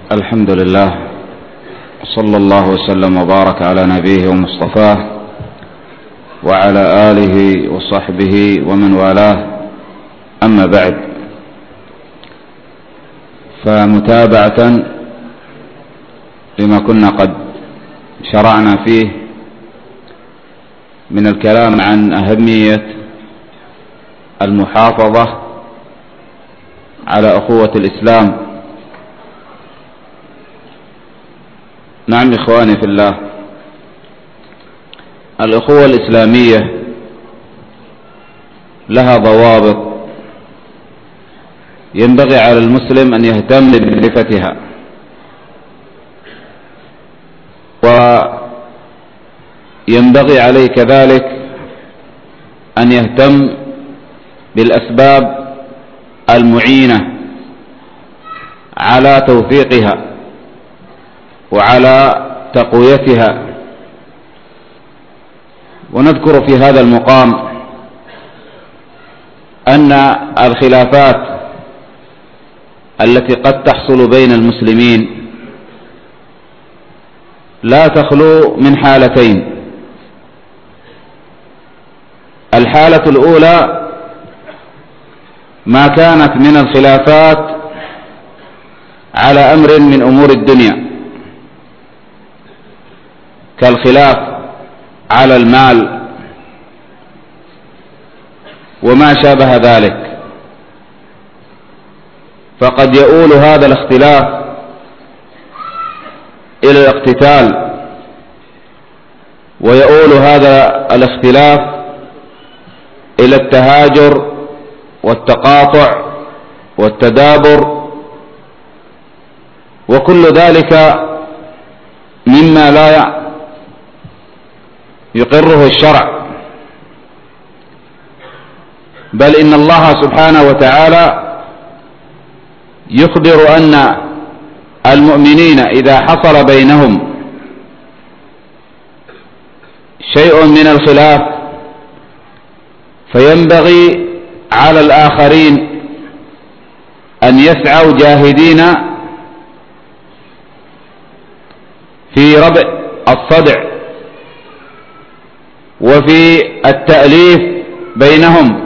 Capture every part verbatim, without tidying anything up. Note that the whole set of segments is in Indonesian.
الحمد لله، صلى الله وسلم وبارك على نبيه ومصطفاه وعلى آله وصحبه ومن والاه. أما بعد، فمتابعة لما كنا قد شرعنا فيه من الكلام عن أهمية المحافظة على أخوة الإسلام. نعم إخواني في الله، الأخوة الإسلامية لها ضوابط ينبغي على المسلم أن يهتم بمعرفتها، وينبغي عليه كذلك أن يهتم بالأسباب المعينة على توثيقها وعلى تقويتها. ونذكر في هذا المقام أن الخلافات التي قد تحصل بين المسلمين لا تخلو من حالتين. الحالة الأولى ما كانت من الخلافات على أمر من أمور الدنيا، كالخلاف على المال وما شابه ذلك، فقد يؤول هذا الاختلاف إلى الاقتتال، ويؤول هذا الاختلاف إلى التهاجر والتقاطع والتدابر، وكل ذلك مما لا يقره الشرع. بل إن الله سبحانه وتعالى يخبر أن المؤمنين إذا حصل بينهم شيء من الخلاف فينبغي على الآخرين أن يسعوا جاهدين في ربع الصدع وفي التأليف بينهم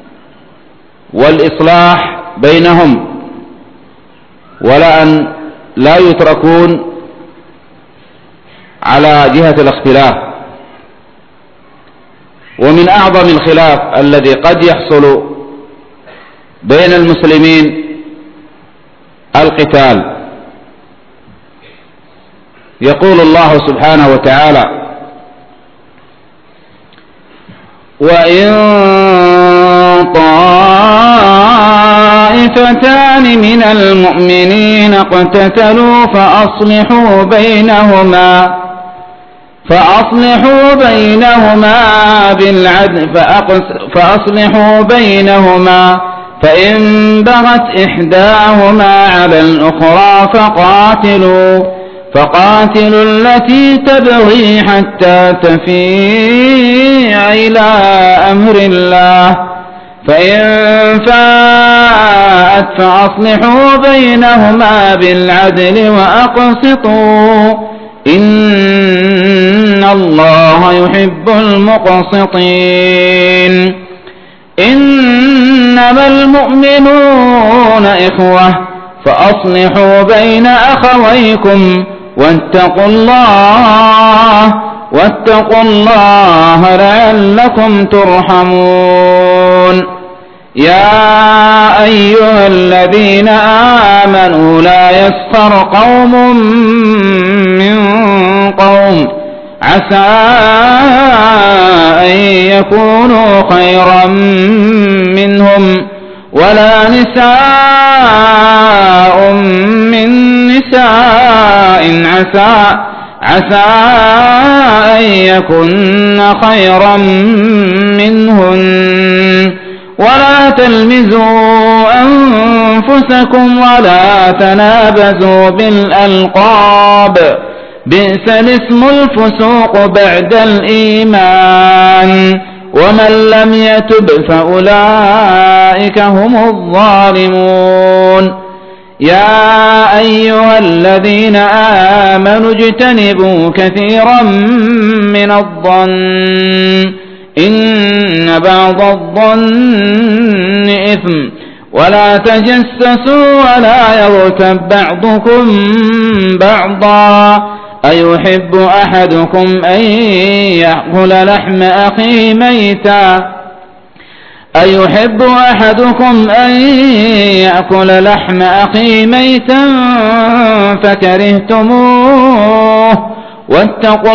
والإصلاح بينهم، ولا أن لا يتركون على جهة الاختلاف. ومن أعظم الخلاف الذي قد يحصل بين المسلمين القتال. يقول الله سبحانه وتعالى: وإن طائفتان من المؤمنين اقتتلوا فأصلحوا بينهما فأصلحوا بينهما بالعدل فأصلحوا بينهما فإن بغت إحداهما على الأخرى فقاتلوا فقاتلوا التي تبغي حتى تفيء إلى أمر الله، فإن فاءت فأصلحوا بينهما بالعدل وأقسطوا إن الله يحب المقسطين. إنما المؤمنون إخوة فأصلحوا بين أخويكم واتقوا الله واتقوا الله لعلكم ترحمون. يا أيها الذين آمنوا لا يسخر قوم من قوم عسى أن يكونوا خيرا منهم ولا نساء من نساء عسى عسى أن يكن خيرا منهن ولا تلمزوا أنفسكم ولا تنابزوا بالألقاب بئس الاسم الفسوق بعد الإيمان ومن لم يتب فأولئك هم الظالمون. يا أيها الذين آمنوا اجتنبوا كثيرا من الظن إن بعض الظن إثم ولا تجسسوا ولا يغتب بعضكم بعضا أيحب أحدكم أن يأكل لحم أخيه ميتا أيحب أحدكم أن يأكل لحم أخيه ميتا فكرهتموه واتقوا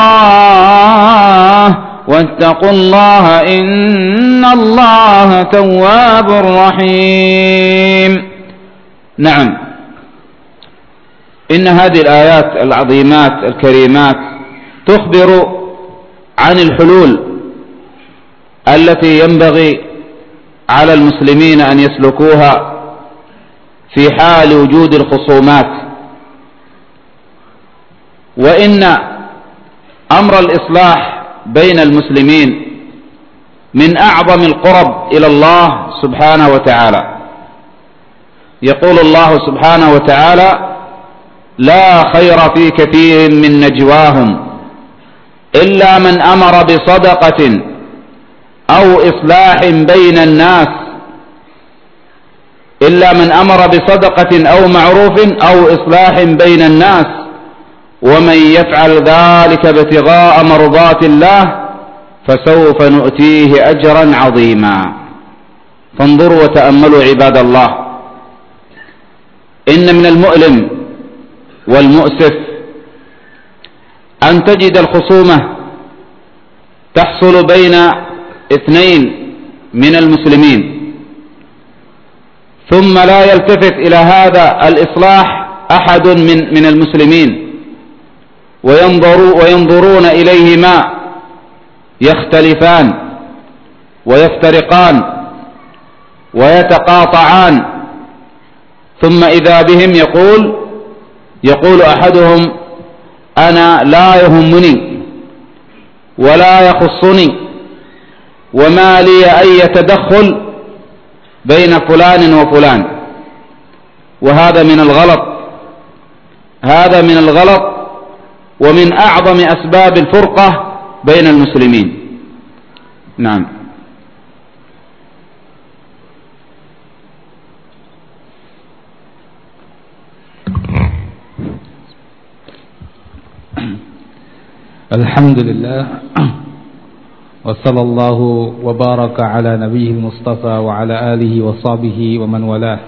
الله واتقوا الله إن الله تواب رحيم. نعم، إن هذه الآيات العظيمات الكريمات تخبر عن الحلول التي ينبغي على المسلمين أن يسلكوها في حال وجود الخصومات، وإن أمر الإصلاح بين المسلمين من أعظم القرب إلى الله سبحانه وتعالى. يقول الله سبحانه وتعالى: لا خير في كثير من نجواهم إلا من أمر بصدقة أو إصلاح بين الناس إلا من أمر بصدقة أو معروف أو إصلاح بين الناس ومن يفعل ذلك ابتغاء مرضات الله فسوف نؤتيه أجرا عظيما. فانظروا وتأملوا عباد الله، إن من المؤلم والمؤسف أن تجد الخصومة تحصل بين اثنين من المسلمين ثم لا يلتفت إلى هذا الإصلاح أحد من من المسلمين وينظروا وينظرون إليهما يختلفان ويفترقان ويتقاطعان، ثم إذا بهم يقول يقول أحدهم: أنا لا يهمني ولا يخصني وما لي أي تدخل بين فلان وفلان. وهذا من الغلط هذا من الغلط ومن أعظم أسباب الفرقة بين المسلمين. نعم. الحمد لله وصلى الله وبارك على نبيه المصطفى وعلى آله وصحبه ومن والاه.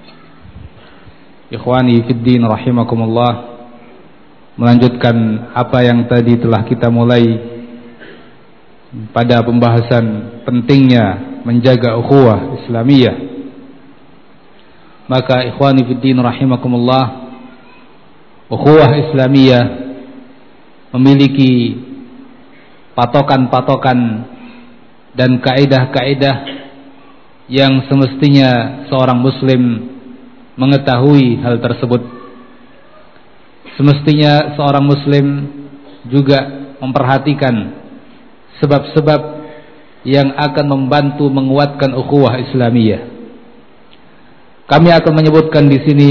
Ikhwani fiddin rahimakumullah, melanjutkan apa yang tadi telah kita mulai pada pembahasan pentingnya menjaga ukhuwah Islamiyah. Maka ikhwani fiddin rahimakumullah, ukhuwah Islamiyah memiliki patokan-patokan dan kaidah-kaidah yang semestinya seorang muslim mengetahui hal tersebut. Semestinya seorang muslim juga memperhatikan sebab-sebab yang akan membantu menguatkan ukhuwah Islamiyah. Kami akan menyebutkan di sini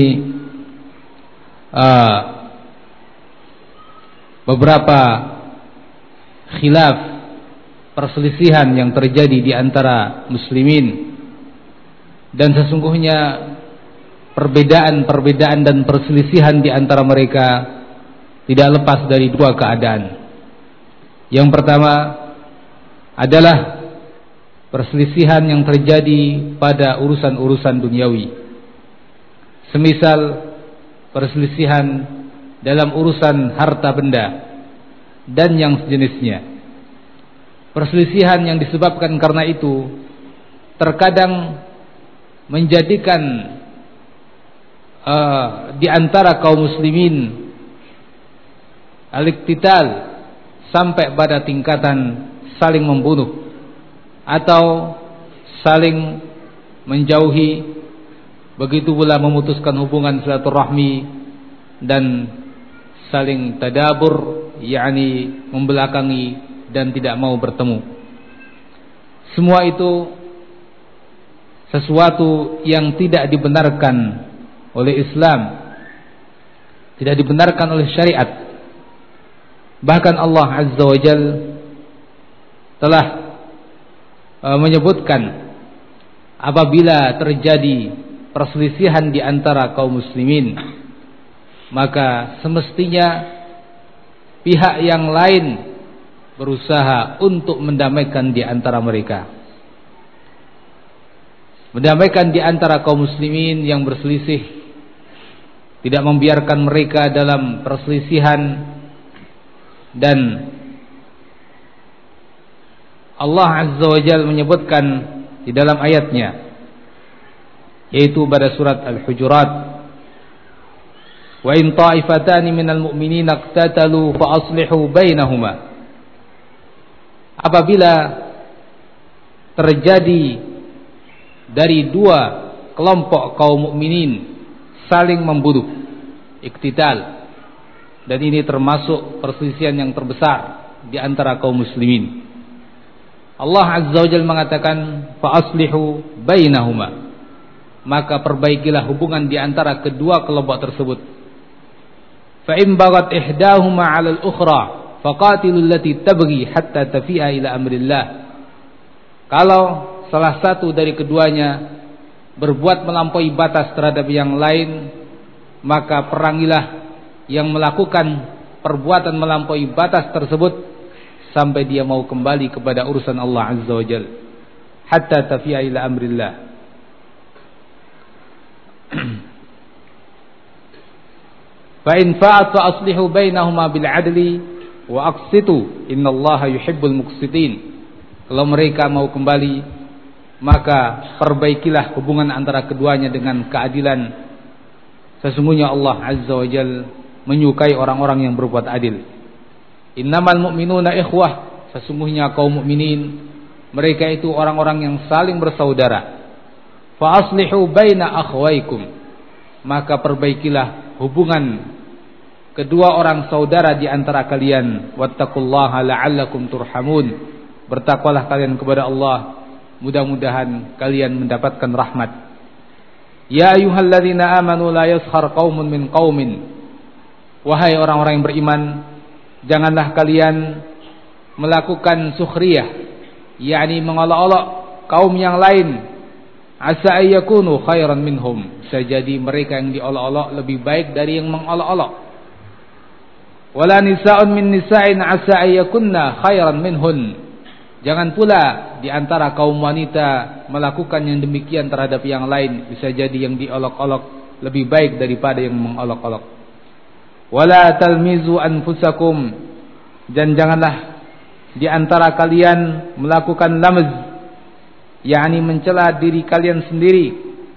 uh, beberapa khilaf, perselisihan yang terjadi di antara muslimin, dan sesungguhnya perbedaan-perbedaan dan perselisihan di antara mereka tidak lepas dari dua keadaan. Yang pertama adalah perselisihan yang terjadi pada urusan-urusan duniawi, semisal perselisihan dalam urusan harta benda dan yang sejenisnya. Perselisihan yang disebabkan karena itu terkadang menjadikan uh, di antara kaum muslimin al-iqtital sampai pada tingkatan saling membunuh atau saling menjauhi, begitu pula memutuskan hubungan silaturahmi dan saling tadabur, yakni membelakangi dan tidak mau bertemu. Semua itu sesuatu yang tidak dibenarkan oleh Islam, tidak dibenarkan oleh syariat. Bahkan Allah Azza wa Jal telah e, menyebutkan apabila terjadi perselisihan di antara kaum muslimin, maka semestinya pihak yang lain berusaha untuk mendamaikan di antara mereka. Mendamaikan di antara kaum muslimin yang berselisih, tidak membiarkan mereka dalam perselisihan. Dan Allah Azza wa Jalla menyebutkan di dalam ayatnya, yaitu pada surat Al-Hujurat, wa in ta'ifatani minal mu'minina iqtatalu fa aslihu bainahuma. Apabila terjadi dari dua kelompok kaum mukminin saling membunuh, iktital, dan ini termasuk perselisihan yang terbesar di antara kaum muslimin. Allah Azza wa Jalla mengatakan fa aslihu bainahuma, maka perbaikilah hubungan di antara kedua kelompok tersebut. Fa in baghat ihdahuma 'ala al-ukhra faqatilul lati tabghi hatta tafi'a ila amrillah. Kalau salah satu dari keduanya berbuat melampaui batas terhadap yang lain, maka perangilah yang melakukan perbuatan melampaui batas tersebut sampai dia mau kembali kepada urusan Allah Azza wa Jalla, hatta tafi'a ila amrillah. Fa in fa'at fa aslihu bainahuma bil 'adli wa aqsitu innallaha yuhibbul muqsitin. Kalau mereka mau kembali, maka perbaikilah hubungan antara keduanya dengan keadilan. Sesungguhnya Allah Azza wa Jalla menyukai orang-orang yang berbuat adil. Innamal mu'minuna ikhwah, sesungguhnya kaum mukminin mereka itu orang-orang yang saling bersaudara. Fa aslihu baina akhwaykum, maka perbaikilah hubungan kedua orang saudara di antara kalian. Wattaqullaha la'allakum turhamun, bertakwalah kalian kepada Allah, mudah-mudahan kalian mendapatkan rahmat. Ya ayyuhalladzina amanu la yaskhar qaumun min qaumin, wahai orang-orang yang beriman, janganlah kalian melakukan sukhriyah, yakni mengolok-olok kaum yang lain. Asa ayyakunu khairan minhum, sejadi mereka yang diolok-olok lebih baik dari yang mengolok-olok. Wala nisa'un min nisa'in asa ayyakunna khairan minhun, jangan pula di antara kaum wanita melakukan yang demikian terhadap yang lain, bisa jadi yang diolok-olok lebih baik daripada yang mengolok-olok. Wala talmizu anfusakum, dan janganlah di antara kalian melakukan lamz, yakni mencela diri kalian sendiri.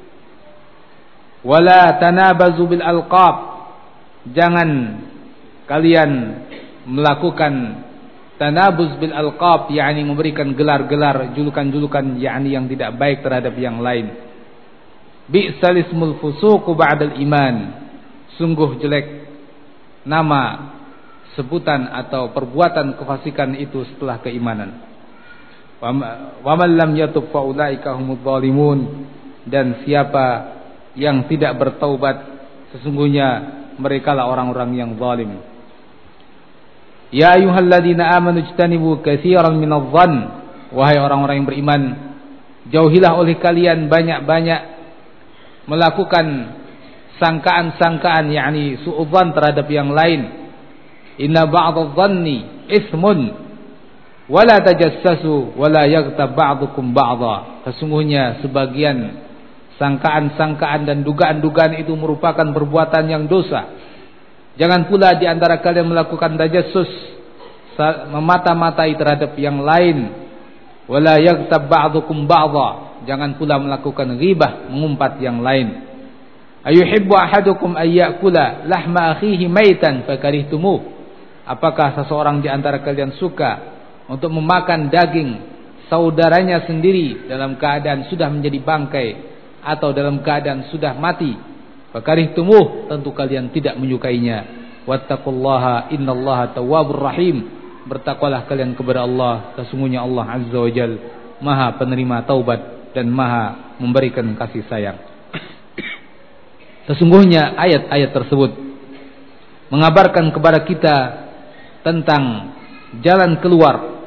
Wala tanabazu bil alqab, jangan kalian melakukan tanabuz bil alqab, yakni memberikan gelar-gelar, julukan-julukan yakni yang tidak baik terhadap yang lain. Bi'sal ismul fusuqu ba'dal iman, sungguh jelek nama, sebutan atau perbuatan kefasikan itu setelah keimanan. Wa man lam yatub fa ulaika humudz zalimun, dan siapa yang tidak bertaubat sesungguhnya merekalah orang-orang yang zalim. Ya ayyuhalladzina amanu ijtanibu katsiran minadh dhann, wahai orang-orang yang beriman, jauhilah oleh kalian banyak-banyak melakukan sangkaan-sangkaan, yakni suudzan terhadap yang lain. Inna ba'dadh dhanni ismun wala tajassasu wala yaghtab ba'dukum ba'dha, sesungguhnya sebagian sangkaan-sangkaan dan dugaan-dugaan itu merupakan perbuatan yang dosa. Jangan pula di antara kalian melakukan tajassus, memata-matai terhadap yang lain. Wala yaghtab ba'dukum ba'dha, jangan pula melakukan ghibah, mengumpat yang lain. Ayuhibbu ahadukum ayyakula lahma akhihi maitan fakarihtumuh, apakah seseorang di antara kalian suka untuk memakan daging saudaranya sendiri dalam keadaan sudah menjadi bangkai atau dalam keadaan sudah mati? Fakarihtumuh, tentu kalian tidak menyukainya. Wattaqullaha innallaha tawwabur rahim, bertakwalah kalian kepada Allah, sesungguhnya Allah Azza wa Jalla Maha penerima taubat dan Maha memberikan kasih sayang. Sesungguhnya ayat-ayat tersebut mengabarkan kepada kita tentang jalan keluar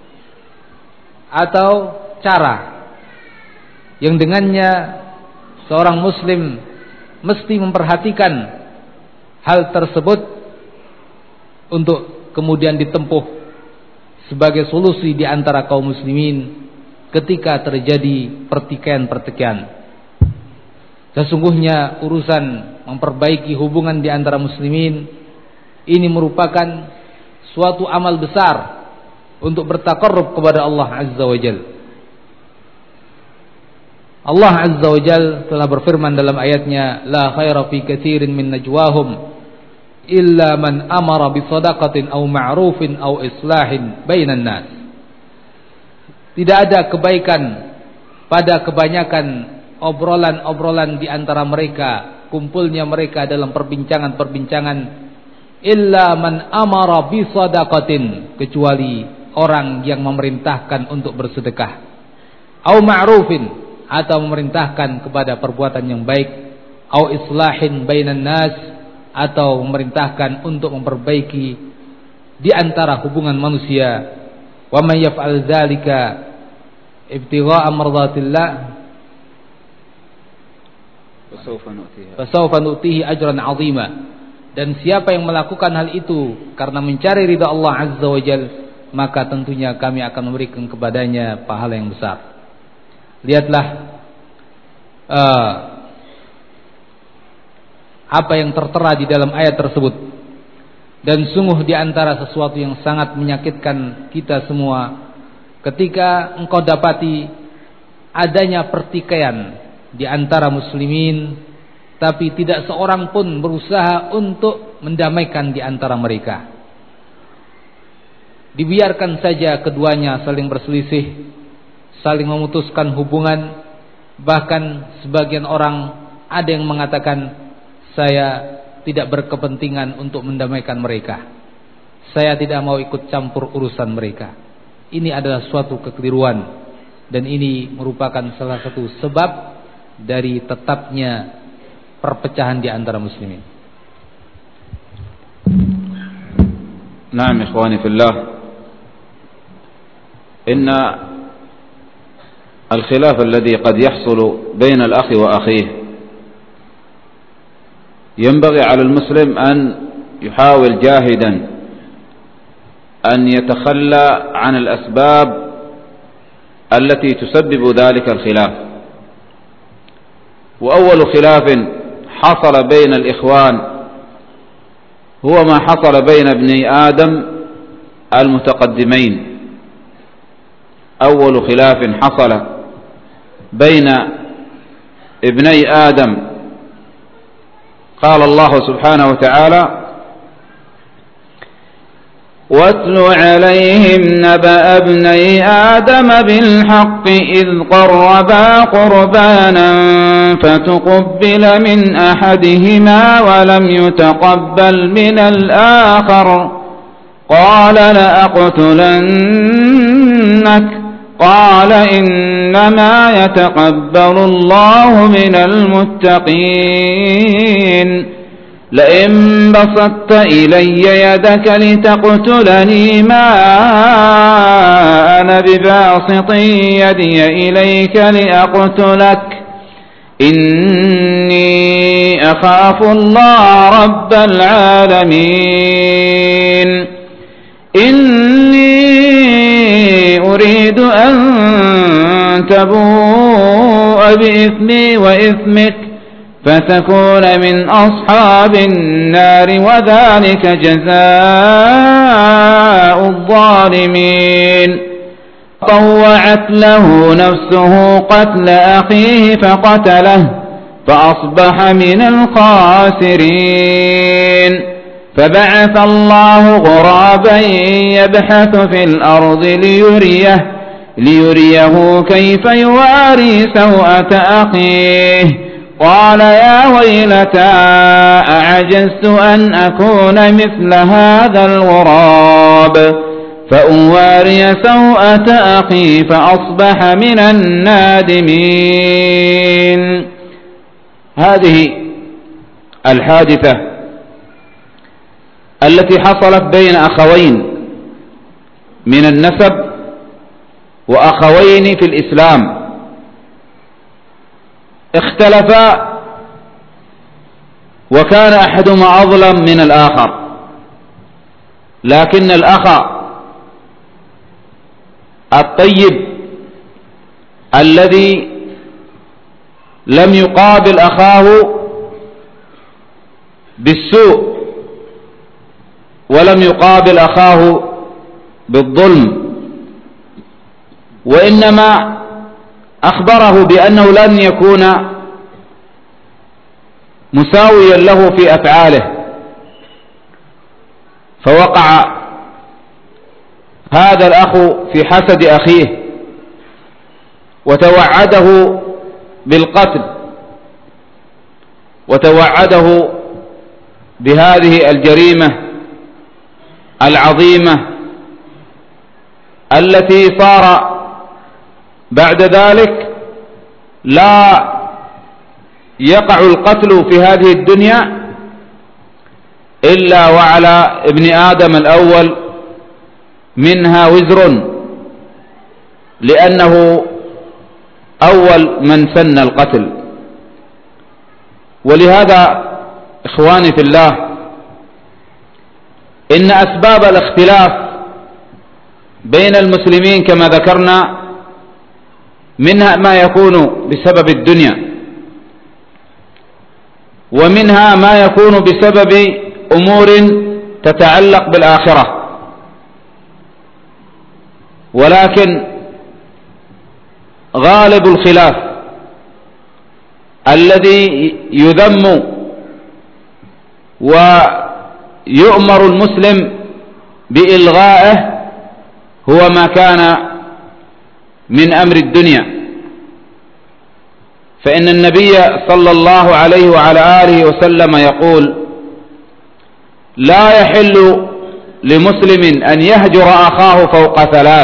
atau cara yang dengannya seorang muslim mesti memperhatikan hal tersebut untuk kemudian ditempuh sebagai solusi di antara kaum muslimin ketika terjadi pertikaian-pertikaian. Sesungguhnya urusan memperbaiki hubungan di antara muslimin ini merupakan suatu amal besar untuk bertaqarrub kepada Allah Azza wa Jalla. Allah Azza wa Jalla telah berfirman dalam ayatnya, la khaira fi katsirin min najwahum illa man amara bi shadaqatin aw ma'rufin aw islahin bainan nas. Tidak ada kebaikan pada kebanyakan obrolan-obrolan di antara mereka, kumpulnya mereka dalam perbincangan-perbincangan, illa man amara bi shadaqatin, kecuali orang yang memerintahkan untuk bersedekah, aw ma'rufin, atau memerintahkan kepada perbuatan yang baik, aw islahin bainan nas, atau memerintahkan untuk memperbaiki di antara hubungan manusia. Wa may yaf'al dzalika ibtigha'a mardatillah fasawfa nu'tihi ajran 'azima. Dan siapa yang melakukan hal itu karena mencari ridha Allah Azza wa Jalla, maka tentunya kami akan memberikan kepadanya pahala yang besar. Lihatlah uh, apa yang tertera di dalam ayat tersebut, dan sungguh di antara sesuatu yang sangat menyakitkan kita semua ketika engkau dapati adanya pertikaian di antara muslimin, tapi tidak seorang pun berusaha untuk mendamaikan di antara mereka. Dibiarkan saja keduanya saling berselisih, saling memutuskan hubungan. Bahkan sebagian orang ada yang mengatakan, saya tidak berkepentingan untuk mendamaikan mereka, saya tidak mau ikut campur urusan mereka. Ini adalah suatu kekeliruan, dan ini merupakan salah satu sebab dari tetapnya perpecahan di antara muslimin. Naam ikhwani fillah, inna الخلاف الذي قد يحصل بين الأخ وأخيه ينبغي على المسلم أن يحاول جاهدا أن يتخلى عن الأسباب التي تسبب ذلك الخلاف. وأول خلاف حصل بين الإخوان هو ما حصل بين ابني آدم المتقدمين. أول خلاف حصل بين ابني آدم قال الله سبحانه وتعالى واتل عليهم نبأ ابني آدم بالحق إذ قربا قربانا فتقبل من أحدهما ولم يتقبل من الآخر قال لأقتلنك قال إنما يتقبل الله من المتقين لئن بسطت إلي يدك لتقتلني ما أنا بباسط يدي إليك لأقتلك إني أخاف الله رب العالمين إني أريد أن تبوء بإثمي وإثمك فتكون من أصحاب النار وذلك جزاء الظالمين. طوعت له نفسه قتل أخيه فقتله فأصبح من الخاسرين. فبعث الله غرابا يبحث في الأرض ليريه ليريه كيف يواري سوءة أخيه قال يا ويلتى أعجزت أن أكون مثل هذا الغراب فأواري سوءة أخي فأصبح من النادمين. هذه الحادثة التي حصلت بين أخوين من النسب وأخوين في الإسلام اختلفا، وكان أحدهما أظلم من الآخر، لكن الأخ الطيب الذي لم يقابل أخاه بالسوء ولم يقابل أخاه بالظلم، وإنما أخبره بأنه لن يكون مساويا له في أفعاله، فوقع هذا الأخ في حسد أخيه وتوعده بالقتل وتوعده بهذه الجريمة العظيمة التي صار بعد ذلك لا يقع القتل في هذه الدنيا إلا وعلى ابن آدم الأول منها وزر، لأنه أول من سن القتل. ولهذا إخواني في الله، إن أسباب الاختلاف بين المسلمين كما ذكرنا منها ما يكون بسبب الدنيا، ومنها ما يكون بسبب أمور تتعلق بالآخرة، ولكن غالب الخلاف الذي يذم ويؤمر المسلم بإلغائه هو ما كان من أمر الدنيا، فإن النبي صلى الله عليه وعلى آله وسلم يقول: لا يحل لمسلم أن يهجر أخاه فوق ثلاث.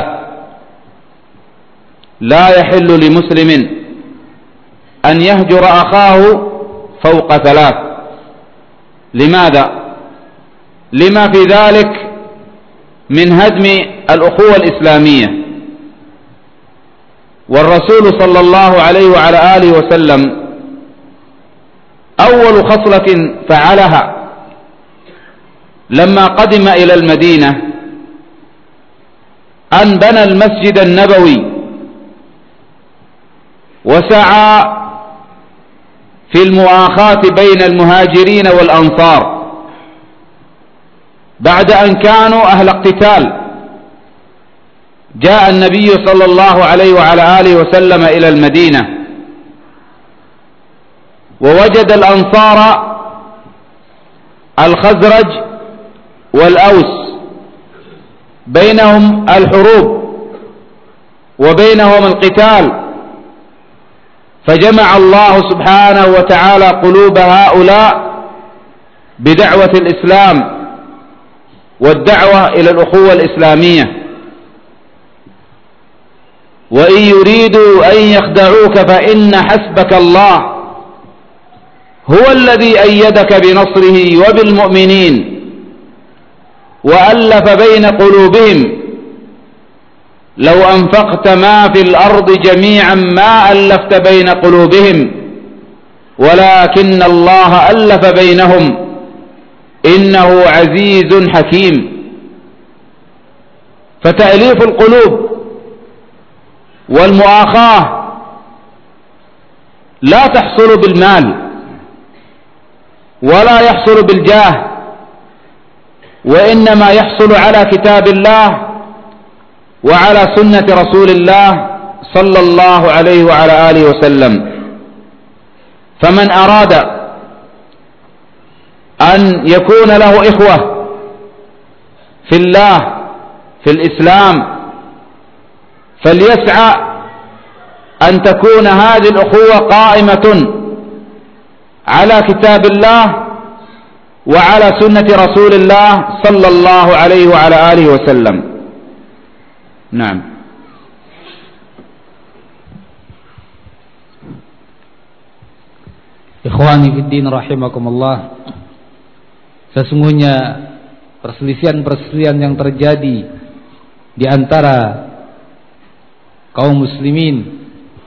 لا يحل لمسلم أن يهجر أخاه فوق ثلاث. لماذا؟ لما في ذلك من هدم الأخوة الإسلامية. والرسول صلى الله عليه وعلى آله وسلم أول خصلة فعلها لما قدم إلى المدينة أن بنى المسجد النبوي وسعى في المؤاخاة بين المهاجرين والأنصار بعد أن كانوا أهل اقتتال. جاء النبي صلى الله عليه وعلى آله وسلم إلى المدينة ووجد الأنصار الخزرج والأوس بينهم الحروب وبينهم القتال، فجمع الله سبحانه وتعالى قلوب هؤلاء بدعوة الإسلام والدعوة إلى الأخوة الإسلامية. وإن يريدوا أن يخدعوك فإن حسبك الله هو الذي أيدك بنصره وبالمؤمنين وألف بين قلوبهم لو أنفقت ما في الأرض جميعا ما ألفت بين قلوبهم ولكن الله ألف بينهم إنه عزيز حكيم. فتأليف القلوب والمؤاخاة لا تحصل بالمال ولا يحصل بالجاه، وإنما يحصل على كتاب الله وعلى سنة رسول الله صلى الله عليه وعلى آله وسلم. فمن أراد أن يكون له إخوة في الله في الإسلام فليسعى أن تكون هذه الأخوة قائمة على كتاب الله وعلى سنة رسول الله صلى الله عليه وعلى آله وسلم. نعم. Ikhwani fiddin rahimakumullah, sesungguhnya perselisihan-perselisihan yang terjadi di antara kaum muslimin,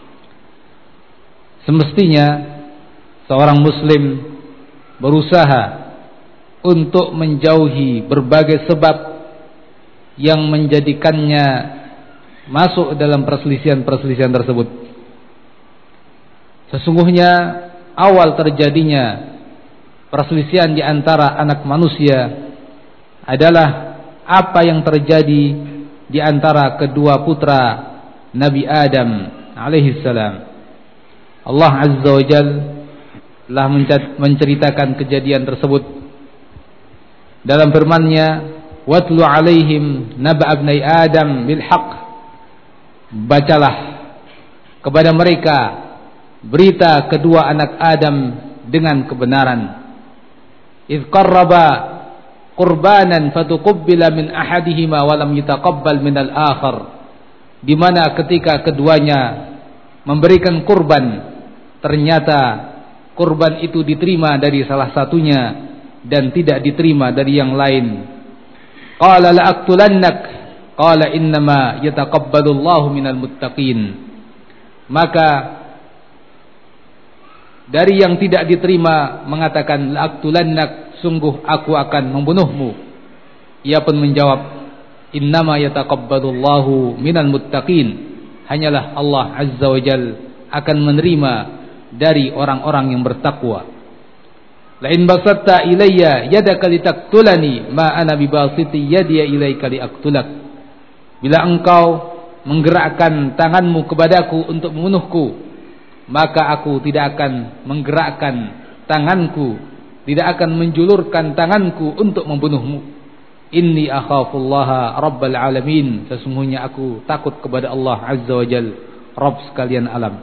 semestinya seorang muslim berusaha untuk menjauhi berbagai sebab yang menjadikannya masuk dalam perselisihan-perselisihan tersebut. Sesungguhnya awal terjadinya perselisihan di antara anak manusia adalah apa yang terjadi di antara kedua putra Nabi Adam alaihi salam. Allah Azza wa Jalla telah menceritakan kejadian tersebut dalam firman-Nya, "Watlu 'alaihim naba' ibnai Adam bil haqq." Bacalah kepada mereka berita kedua anak Adam dengan kebenaran. "Idz qarraba qurbanan fatuqabbala min ahadihima wa lam yutaqabbal min al-akhar." Di mana ketika keduanya memberikan kurban, ternyata kurban itu diterima dari salah satunya dan tidak diterima dari yang lain. Qala la aqtulannak qala innama yataqabbalu Allahu minal muttaqin. Maka dari yang tidak diterima mengatakan la aqtulannak, sungguh aku akan membunuhmu. Ia pun menjawab, innama yataqabbalu Allahu minal muttaqin. Hanyalah Allah Azza wa Jalla akan menerima dari orang-orang yang bertakwa. Lain basatta ilayya yadaka litaqtulani ma ana bibasiti yadiya ilayka liaqtulak. Bila engkau menggerakkan tanganmu kepadaku untuk membunuhku, maka aku tidak akan menggerakkan tanganku, tidak akan menjulurkan tanganku untuk membunuhmu. Inni akhafullaha rabbal alamin. Sesungguhnya aku takut kepada Allah Azza wa Jalla, Rabb sekalian alam.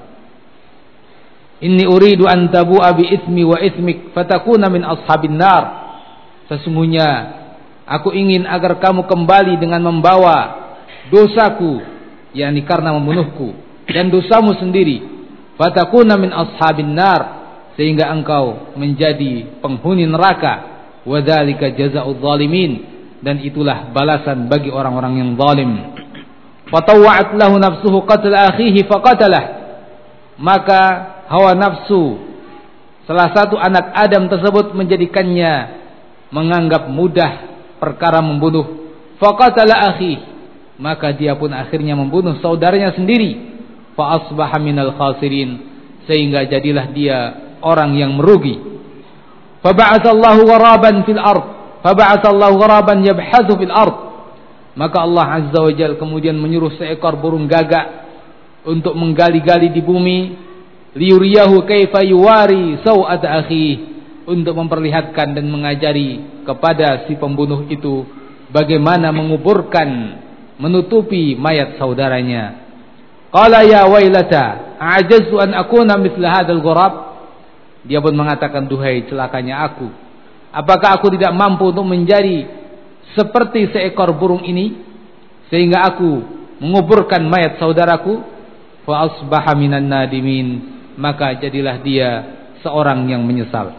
Inni uridu an tabu'a bi ismi wa ismik fatakuna min ashabin nar. Sesungguhnya aku ingin agar kamu kembali dengan membawa dosaku, yakni karena membunuhku, dan dosamu sendiri, fatakuna min ashabin nar, sehingga engkau menjadi penghuni neraka. Wa dzalika jazaa'udz zalimin, dan itulah balasan bagi orang-orang yang zalim. Fatawwa'at lahu nafsuhu qatl akhihi faqatalah. Maka hawa nafsu salah satu anak Adam tersebut menjadikannya menganggap mudah perkara membunuh. Faqatala akhi, maka dia pun akhirnya membunuh saudaranya sendiri. Fa asbaha minal khasirin, sehingga jadilah dia orang yang merugi. Fa ba'atsallahu gharaban fil ard, fa ba'atsallahu gharaban yabhathu fil ard. Maka Allah Azza wa Jalla kemudian menyuruh seekor burung gagak untuk menggali-gali di bumi, liyuriyahu kaifa yuwari sawata akhi, untuk memperlihatkan dan mengajari kepada si pembunuh itu bagaimana menguburkan, menutupi mayat saudaranya. Qala ya wailata a'jaztu an akuna mithla hadzal ghurab. Dia pun mengatakan, duhai celakanya aku, apakah aku tidak mampu untuk menjadi seperti seekor burung ini sehingga aku menguburkan mayat saudaraku. Fa asbaha minan nadimin, maka jadilah dia seorang yang menyesal.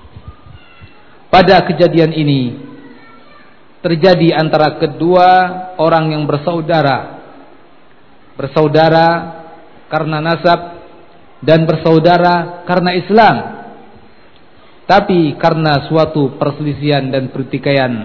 Pada kejadian ini terjadi antara kedua orang yang bersaudara, bersaudara karena nasab dan bersaudara karena Islam, tapi karena suatu perselisihan dan pertikaian,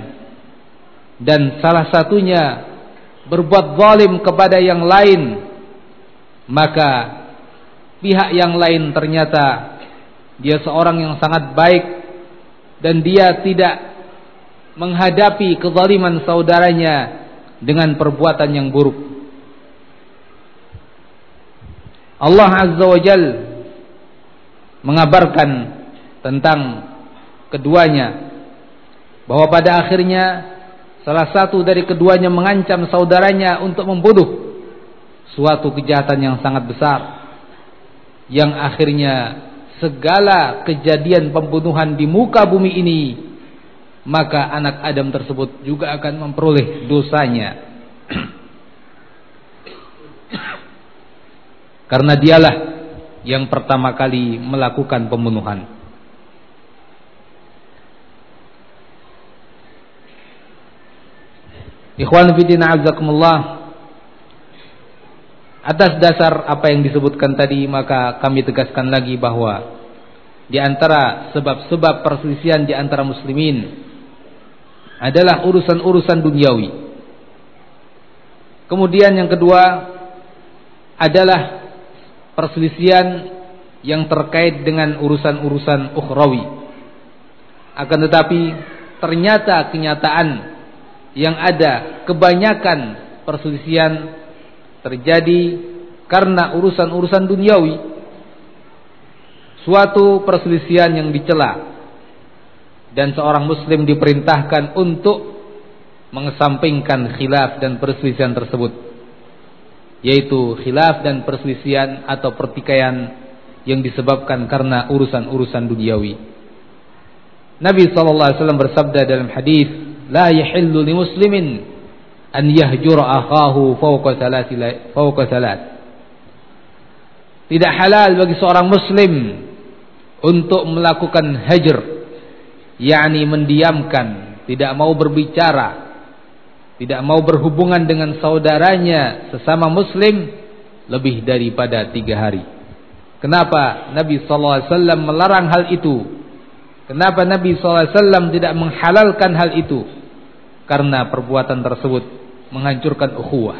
dan salah satunya berbuat zalim kepada yang lain, maka pihak yang lain ternyata dia seorang yang sangat baik dan dia tidak menghadapi kezaliman saudaranya dengan perbuatan yang buruk. Allah Azza wa Jalla mengabarkan tentang keduanya bahwa pada akhirnya salah satu dari keduanya mengancam saudaranya untuk membunuh, suatu kejahatan yang sangat besar, yang akhirnya segala kejadian pembunuhan di muka bumi ini, maka anak Adam tersebut juga akan memperoleh dosanya. Karena dialah yang pertama kali melakukan pembunuhan. Ikhwan fillah azakumullah, atas dasar apa yang disebutkan tadi, maka kami tegaskan lagi bahwa di antara sebab-sebab perselisihan di antara muslimin adalah urusan-urusan duniawi. Kemudian yang kedua adalah perselisihan yang terkait dengan urusan-urusan ukhrawi. Akan tetapi ternyata kenyataan yang ada, kebanyakan perselisihan terjadi karena urusan-urusan duniawi. Suatu perselisihan yang dicela, dan seorang muslim diperintahkan untuk mengesampingkan khilaf dan perselisihan tersebut, yaitu khilaf dan perselisihan atau pertikaian yang disebabkan karena urusan-urusan duniawi. Nabi sallallahu alaihi wasallam bersabda dalam hadis, la yahillu li muslimin an yahjura akhahu fawqa thalath fawqa thalath. Tidak halal bagi seorang muslim untuk melakukan hajr, yakni mendiamkan, tidak mau berbicara, tidak mau berhubungan dengan saudaranya sesama muslim lebih daripada tiga hari. Kenapa Nabi sallallahu alaihi wasallam melarang hal itu? Kenapa Nabi sallallahu alaihi wasallam tidak menghalalkan hal itu? Karena perbuatan tersebut menghancurkan ukhuwah.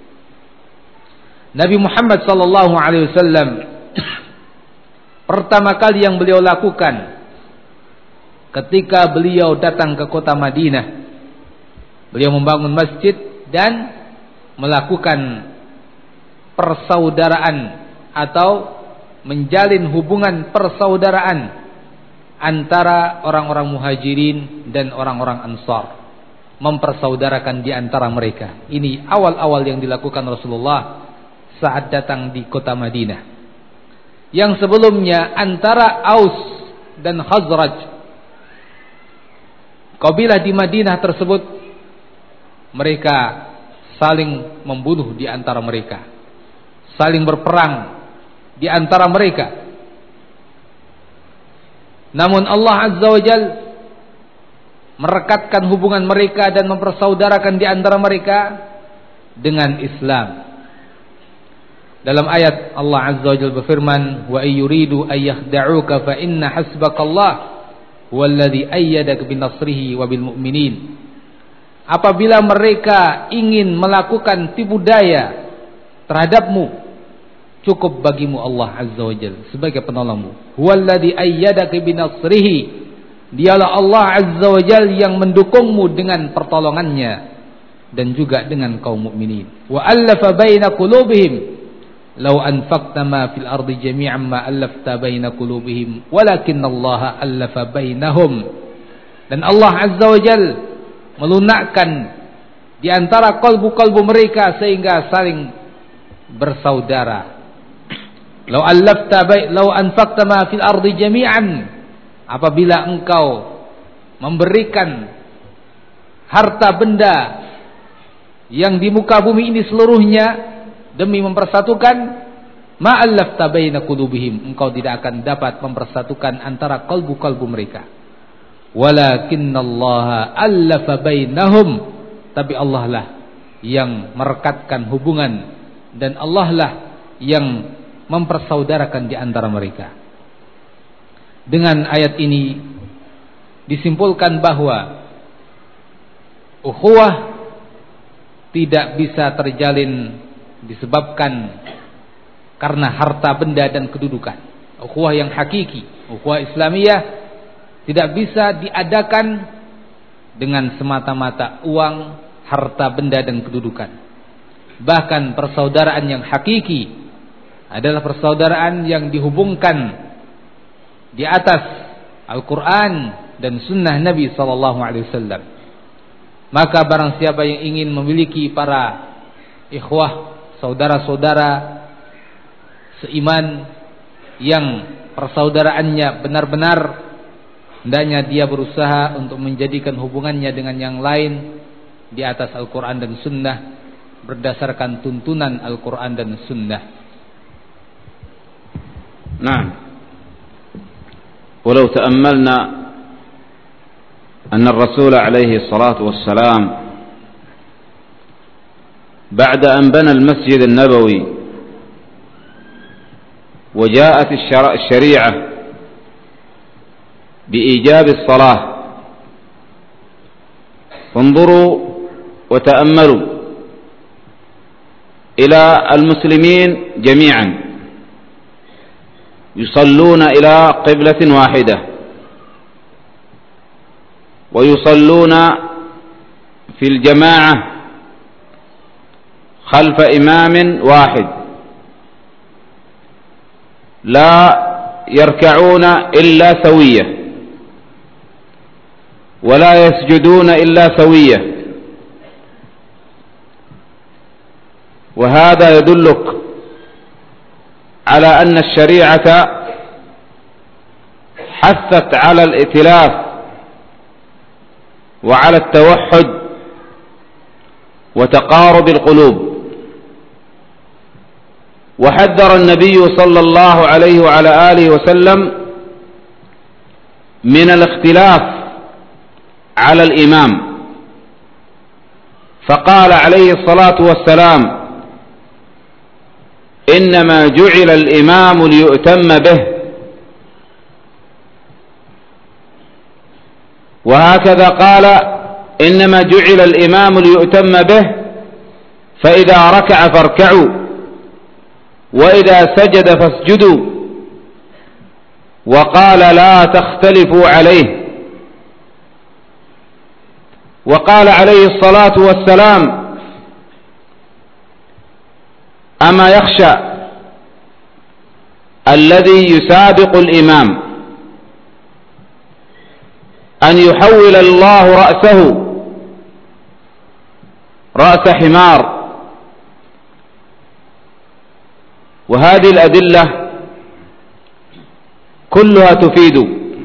Nabi Muhammad sallallahu alaihi wasallam pertama kali yang beliau lakukan ketika beliau datang ke kota Madinah, beliau membangun masjid dan melakukan persaudaraan atau menjalin hubungan persaudaraan antara orang-orang muhajirin dan orang-orang ansar, mempersaudarakan di antara mereka. Ini awal-awal yang dilakukan Rasulullah saat datang di kota Madinah. Yang sebelumnya antara Aus dan Khazraj, kabilah di Madinah tersebut, mereka saling membunuh di antara mereka, saling berperang di antara mereka. Namun Allah Azza wa Jalla merekatkan hubungan mereka dan mempersaudarakan di antara mereka dengan Islam. Dalam ayat Allah Azza wa Jalla berfirman, wa ayyuridu ayyakhda'uka fa inna hasbakallah huwallazi ayyadaka binasrihi wa bil mu'minin. Apabila mereka ingin melakukan tipu daya terhadapmu, cukup bagimu Allah Azza wa Jalla sebagai penolongmu. Huwallazi ayyadaka binasrihi, dialah Allah Azza wa Jalla yang mendukungmu dengan pertolongannya dan juga dengan kaum mukminin. Wa allafa baina qulubihim law anfaqta ma fil ardi jami'an ma allafta baina qulubihim walakinallaha allafa bainahum. Dan Allah Azza wa Jalla melunakkan di antara kalbu-kalbu mereka sehingga saling bersaudara. Law allafta bai law anfaqta ma fil ardi jami'an, apabila engkau memberikan harta benda yang di muka bumi ini seluruhnya demi mempersatukan, ma'allafta baina qulubihim, engkau tidak akan dapat mempersatukan antara kalbu-kalbu mereka. Walakinallaha allafa bainahum, tapi Allah lah yang merekatkan hubungan dan Allah lah yang mempersaudarakan di antara mereka. Dengan ayat ini disimpulkan bahwa ukhuwah tidak bisa terjalin disebabkan karena harta benda dan kedudukan. Ukhuwah yang hakiki, ukhuwah Islamiyah, tidak bisa diadakan dengan semata-mata uang, harta benda dan kedudukan. Bahkan persaudaraan yang hakiki adalah persaudaraan yang dihubungkan di atas Al-Quran dan Sunnah Nabi sallallahu alaihi wasallam. Maka barang siapa yang ingin memiliki para ikhwah, saudara-saudara seiman yang persaudaraannya benar-benar, hendaknya dia berusaha untuk menjadikan hubungannya dengan yang lain di atas Al-Quran dan Sunnah, berdasarkan tuntunan Al-Quran dan Sunnah. نعم. ولو تأملنا أن الرسول عليه الصلاة والسلام بعد أن بنى المسجد النبوي وجاءت الشريعة بإيجاب الصلاة، فانظروا وتأملوا إلى المسلمين جميعا يصلون إلى قبلة واحدة، ويصلون في الجماعة خلف إمام واحد، لا يركعون إلا سوية، ولا يسجدون إلا سوية. وهذا يدلك على أن الشريعة حثت على الائتلاف وعلى التوحد وتقارب القلوب. وحذر النبي صلى الله عليه وعلى آله وسلم من الاختلاف على الإمام، فقال عليه الصلاة والسلام: إنما جعل الإمام ليؤتم به. وهكذا قال: إنما جعل الإمام ليؤتم به، فإذا ركع فاركعوا، وإذا سجد فاسجدوا. وقال: لا تختلفوا عليه. وقال عليه الصلاة والسلام: أما يخشى الذي يسابق الإمام أن يحول الله رأسه رأس حمار. وهذه الأدلة كلها تفيد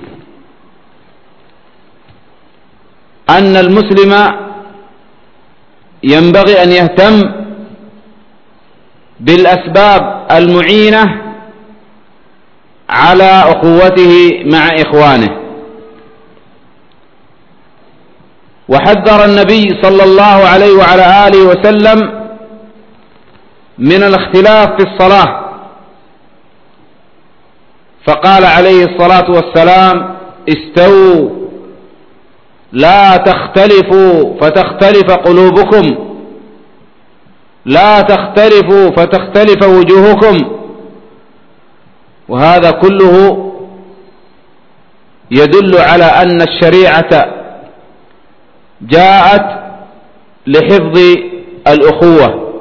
أن المسلم ينبغي أن يهتم بالأسباب المعينة على أخوته مع إخوانه. وحذر النبي صلى الله عليه وعلى آله وسلم من الاختلاف في الصلاة، فقال عليه الصلاة والسلام: استووا لا تختلفوا فتختلف قلوبكم، لا تختلفوا فتختلف وجوهكم. وهذا كله يدل على أن الشريعة جاءت لحفظ الأخوة،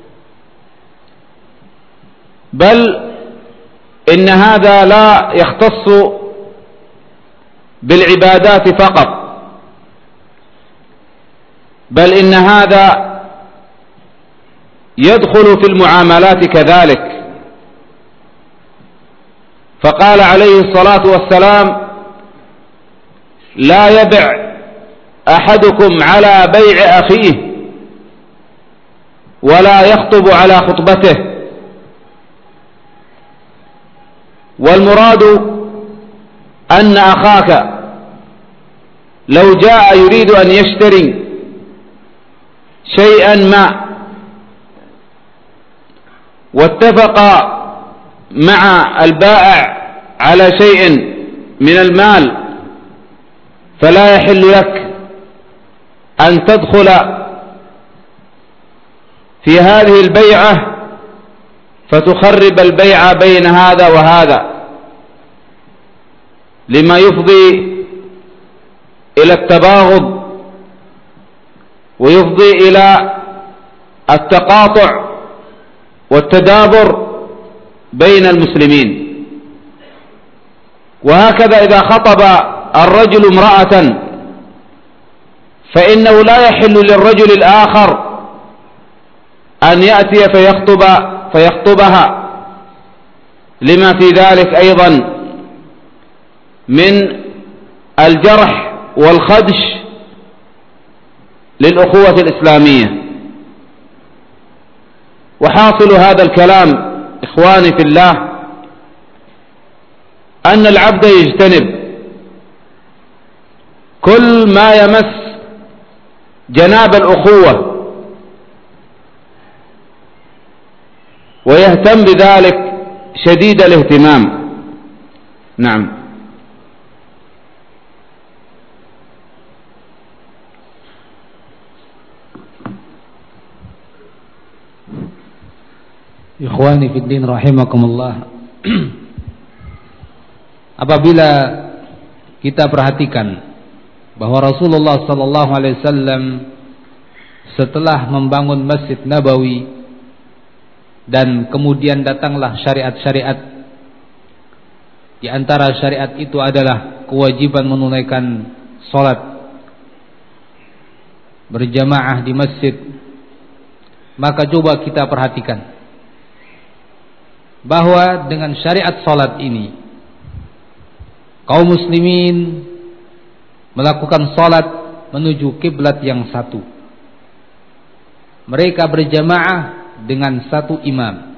بل إن هذا لا يختص بالعبادات فقط، بل إن هذا يدخل في المعاملات كذلك. فقال عليه الصلاة والسلام: لا يبع أحدكم على بيع أخيه ولا يخطب على خطبته. والمراد أن أخاك لو جاء يريد أن يشتري شيئا ما واتفق مع البائع على شيء من المال، فلا يحل لك أن تدخل في هذه البيعة فتخرب البيعة بين هذا وهذا، لما يفضي إلى التباغض ويفضي إلى التقاطع والتدابر بين المسلمين. وهكذا إذا خطب الرجل امرأة فإنه لا يحل للرجل الآخر أن يأتي فيخطب فيخطبها، لما في ذلك أيضا من الجرح والخدش للأخوة الإسلامية. وحاصل هذا الكلام إخواني في الله أن العبد يجتنب كل ما يمس جناب الأخوة ويهتم بذلك شديد الاهتمام. نعم. Ikhwani fiddin rahimakumullah. Apabila kita perhatikan bahwa Rasulullah sallallahu alaihi wasallam setelah membangun Masjid Nabawi dan kemudian datanglah syariat-syariat, di antara syariat itu adalah kewajiban menunaikan salat berjamaah di masjid, maka coba kita perhatikan bahwa dengan syariat salat ini kaum muslimin melakukan salat menuju kiblat yang satu. Mereka berjamaah dengan satu imam.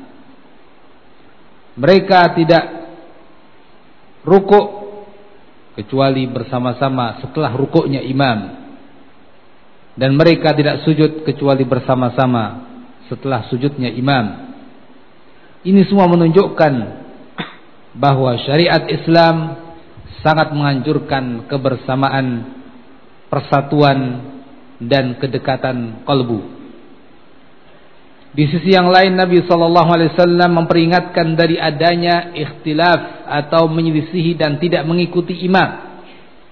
Mereka tidak rukuk kecuali bersama-sama setelah rukuknya imam, dan mereka tidak sujud kecuali bersama-sama setelah sujudnya imam. Ini semua menunjukkan bahwa syariat Islam sangat menganjurkan kebersamaan, persatuan, dan kedekatan kalbu. Di sisi yang lain, Nabi sallallahu alaihi wasallam memperingatkan dari adanya ikhtilaf atau menyelisihi dan tidak mengikuti imam.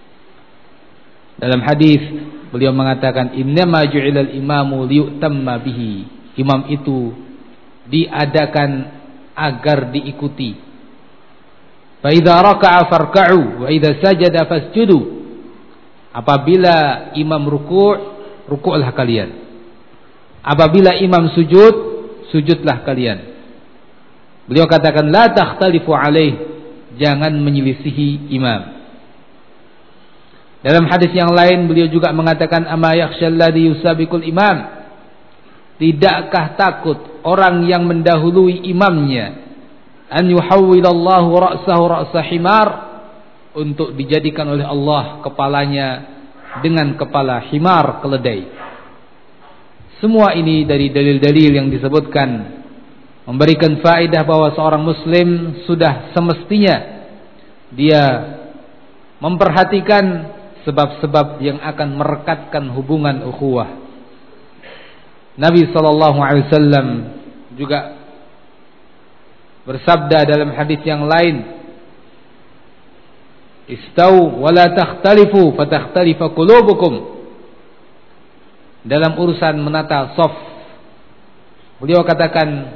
Dalam hadis beliau mengatakan, "Innama ju'ilal imamu liyutamma bihi." Imam itu diadakan agar diikuti. Fa idza raka'a farka'u wa idza sajada fasjudu. Apabila imam ruku', ruku'lah kalian. Apabila imam sujud, sujudlah kalian. Beliau katakan, la takhtalifu alaih, jangan menyelisihi imam. Dalam hadis yang lain beliau juga mengatakan, ama yakhshal ladzi yusabiqul imam. Tidakkah takut orang yang mendahului imamnya, an yuhawwilallahu ra'sahu ra'sa himar, untuk dijadikan oleh Allah kepalanya dengan kepala himar, keledai. Semua ini dari dalil-dalil yang disebutkan memberikan faedah bahwa seorang muslim sudah semestinya dia memperhatikan sebab-sebab yang akan merekatkan hubungan ukhuwah. Nabi sallallahu alaihi wasallam juga bersabda dalam hadis yang lain, "Istau wa la takhtalifu fatakhtalifa qulubukum." Dalam urusan menata shaf, beliau katakan,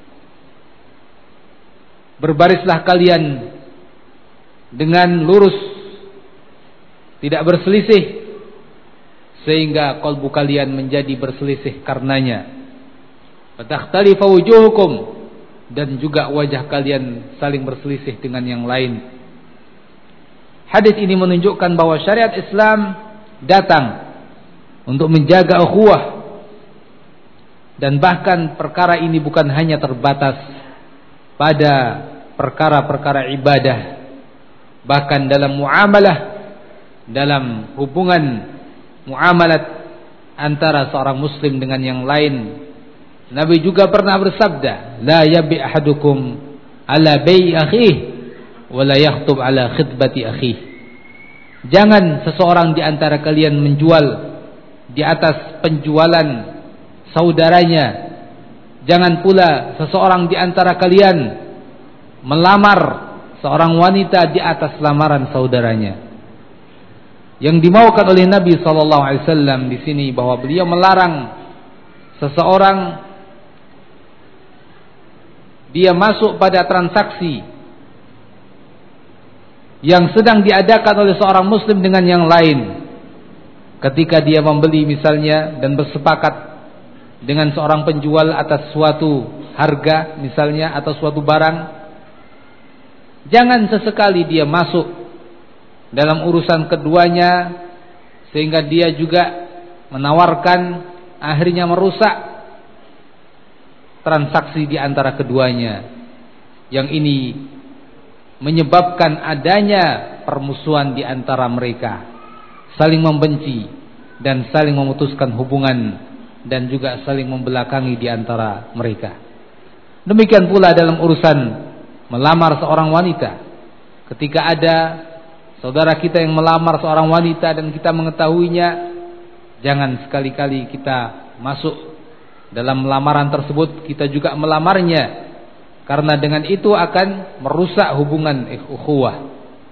berbarislah kalian dengan lurus, tidak berselisih, sehingga kalbu kalian menjadi berselisih karenanya. Fatakhtalifa wujuhukum, dan juga wajah kalian saling berselisih dengan yang lain. Hadis ini menunjukkan bahwa syariat Islam datang untuk menjaga ukhuwah, dan bahkan perkara ini bukan hanya terbatas pada perkara-perkara ibadah, bahkan dalam muamalah, dalam hubungan muamalat antara seorang muslim dengan yang lain. Nabi juga pernah bersabda, la yabi ahadukum ala bai akhih wa la yakhtub ala khitbati akhih. Jangan seseorang di antara kalian menjual di atas penjualan saudaranya. Jangan pula seseorang di antara kalian melamar seorang wanita di atas lamaran saudaranya. Yang dimaukan oleh Nabi sallallahu alaihi wasallam di sini bahwa beliau melarang seseorang dia masuk pada transaksi yang sedang diadakan oleh seorang muslim dengan yang lain. Ketika dia membeli misalnya dan bersepakat dengan seorang penjual atas suatu harga misalnya atau suatu barang, jangan sesekali dia masuk dalam urusan keduanya sehingga dia juga menawarkan, akhirnya merusak transaksi di antara keduanya. Yang ini menyebabkan adanya permusuhan di antara mereka, saling membenci dan saling memutuskan hubungan, dan juga saling membelakangi di antara mereka. Demikian pula dalam urusan melamar seorang wanita. Ketika ada saudara kita yang melamar seorang wanita dan kita mengetahuinya, jangan sekali-kali kita masuk dalam lamaran tersebut, kita juga melamarnya, karena dengan itu akan merusak hubungan ukhuwah.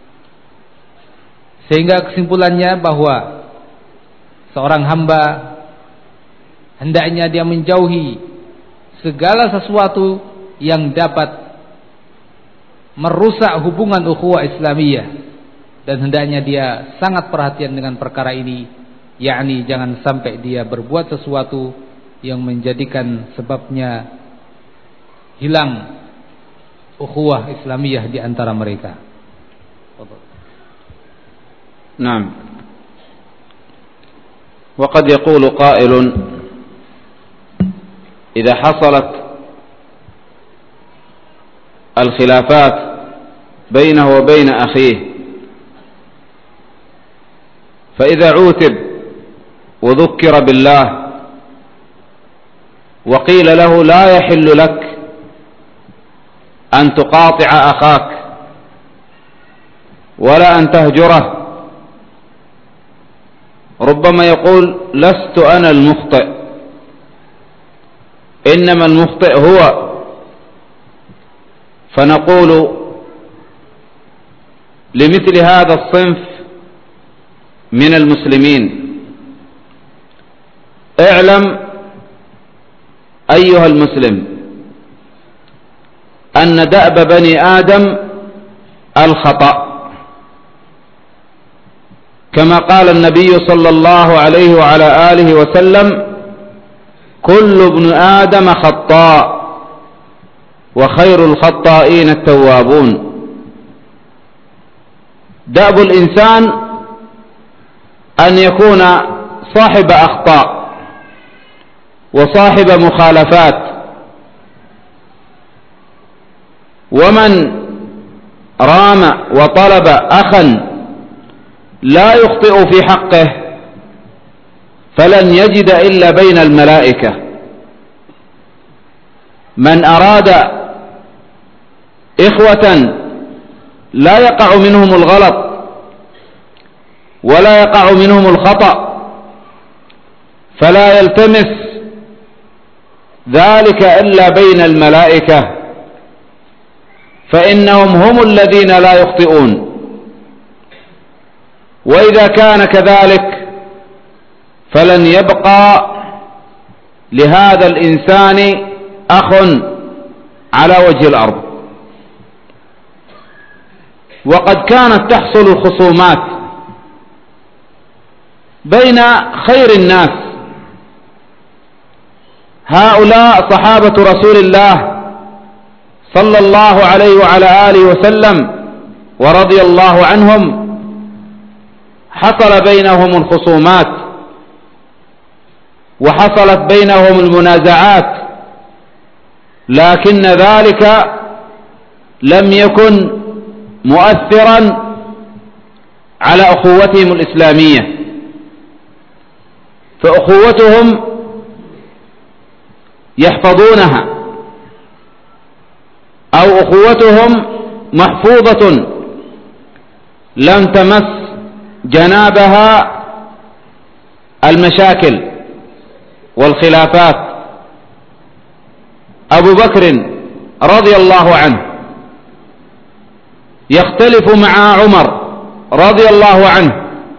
Sehingga kesimpulannya bahwa seorang hamba hendaknya dia menjauhi segala sesuatu yang dapat merusak hubungan ukhuwah Islamiyah, dan hendaknya dia sangat perhatian dengan perkara ini, yakni jangan sampai dia berbuat sesuatu yang menjadikan sebabnya hilang ukhuwah Islamiyah di antara mereka. Naam. Wa qad yaqulu qailun idza hasalat al-khilafat bainahu wa bain akhihi fa idza utib wa dhukkira billah wa qila lahu la yahillu lak an tuqati'a akhak wala an tahjurah ربما يقول لست أنا المخطئ إنما المخطئ هو، فنقول لمثل هذا الصنف من المسلمين اعلم أيها المسلم أن دأب بني آدم الخطأ، كما قال النبي صلى الله عليه وعلى آله وسلم كل ابن آدم خطاء وخير الخطائين التوابون. دأب الإنسان أن يكون صاحب أخطاء وصاحب مخالفات، ومن رام وطلب أخا لا يخطئ في حقه فلن يجد إلا بين الملائكة. من أراد إخوة لا يقع منهم الغلط ولا يقع منهم الخطأ فلا يلتمس ذلك إلا بين الملائكة، فإنهم هم الذين لا يخطئون. وإذا كان كذلك فلن يبقى لهذا الإنسان أخ على وجه الأرض. وقد كانت تحصل الخصومات بين خير الناس، هؤلاء صحابة رسول الله صلى الله عليه وعلى آله وسلم ورضي الله عنهم، حصل بينهم الخصومات وحصلت بينهم المنازعات، لكن ذلك لم يكن مؤثرا على أخوتهم الإسلامية، فأخوتهم يحفظونها أو أخوتهم محفوظة لم تمس جنابها المشاكل والخلافات. أبو بكر رضي الله عنه يختلف مع عمر رضي الله عنه،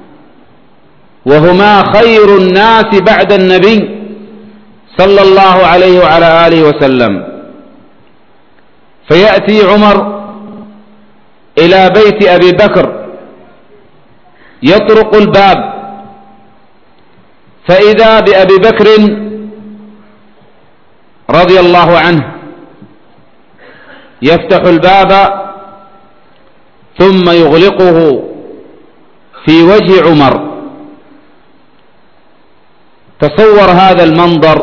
وهما خير الناس بعد النبي صلى الله عليه وعلى آله وسلم، فيأتي عمر إلى بيت أبي بكر يطرق الباب، فإذا بأبي بكر رضي الله عنه يفتح الباب ثم يغلقه في وجه عمر. تصور هذا المنظر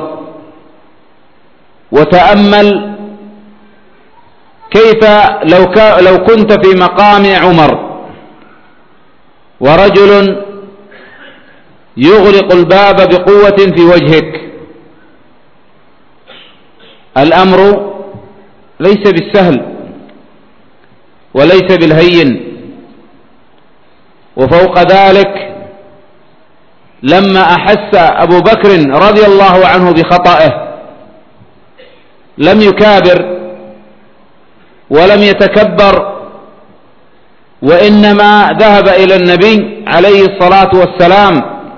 وتأمل كيف لو, لو كنت في مقام عمر ورجل يغلق الباب بقوة في وجهك، الأمر ليس بالسهل وليس بالهين. وفوق ذلك لما أحس أبو بكر رضي الله عنه بخطئه لم يكابر ولم يتكبر، وإنما ذهب إلى النبي عليه الصلاة والسلام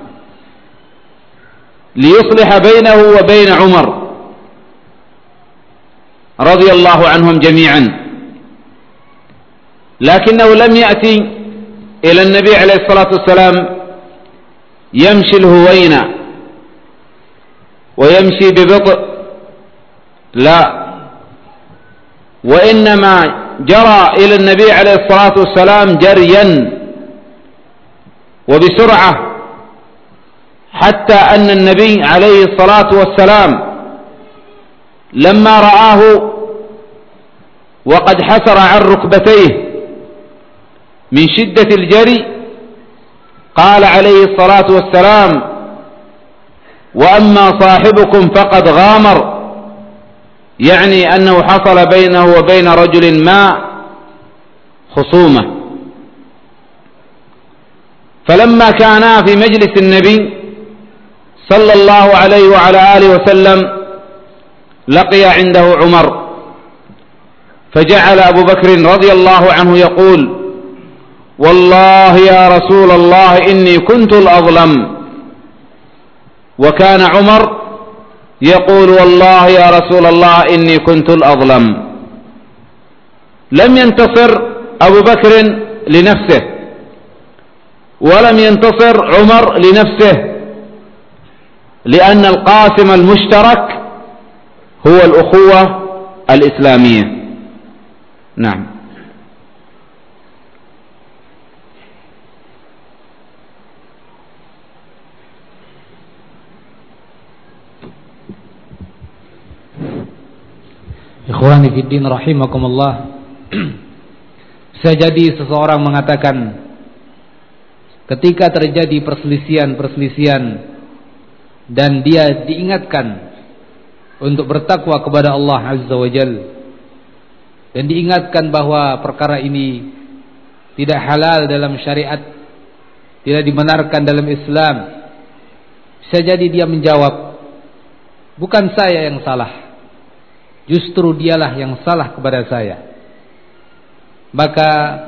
ليصلح بينه وبين عمر رضي الله عنهم جميعا، لكنه لم يأتي إلى النبي عليه الصلاة والسلام يمشي الهوينة ويمشي ببطء، لا، وإنما جرى إلى النبي عليه الصلاة والسلام جريا وبسرعة، حتى أن النبي عليه الصلاة والسلام لما رآه وقد حسر عن ركبتيه من شدة الجري قال عليه الصلاة والسلام: وأما صاحبكم فقد غامر، يعني أنه حصل بينه وبين رجل ما خصومة. فلما كانا في مجلس النبي صلى الله عليه وعلى آله وسلم لقي عنده عمر، فجعل أبو بكر رضي الله عنه يقول: والله يا رسول الله إني كنت الأظلم. وكان عمر يقول: والله يا رسول الله إني كنت الأظلم. لم ينتصر أبو بكر لنفسه ولم ينتصر عمر لنفسه، لأن القاسم المشترك هو الأخوة الإسلامية. نعم. Ikhwani fiddin rahimakumullah. Bisa jadi seseorang mengatakan ketika terjadi perselisihan-perselisihan dan dia diingatkan untuk bertakwa kepada Allah Azza wa Jal, dan diingatkan bahwa perkara ini tidak halal dalam syariat, tidak dibenarkan dalam Islam, bisa jadi dia menjawab, bukan saya yang salah, justru dialah yang salah kepada saya. Maka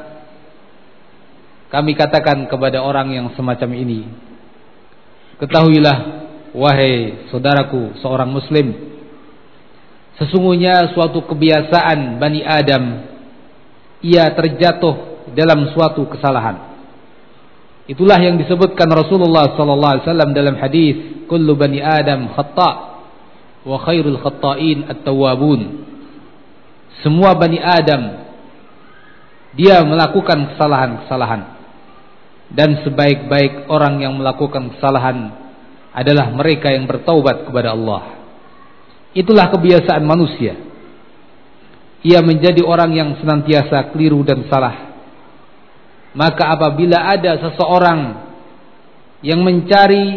kami katakan kepada orang yang semacam ini, ketahuilah wahai saudaraku seorang muslim, sesungguhnya suatu kebiasaan Bani Adam, ia terjatuh dalam suatu kesalahan. Itulah yang disebutkan Rasulullah sallallahu alaihi wasallam dalam hadis, kullu bani Adam khata' wa khairul khata'in at-tawwabun. Semua Bani Adam dia melakukan kesalahan-kesalahan, dan sebaik-baik orang yang melakukan kesalahan adalah mereka yang bertaubat kepada Allah. Itulah kebiasaan manusia. Ia menjadi orang yang senantiasa keliru dan salah. Maka apabila ada seseorang yang mencari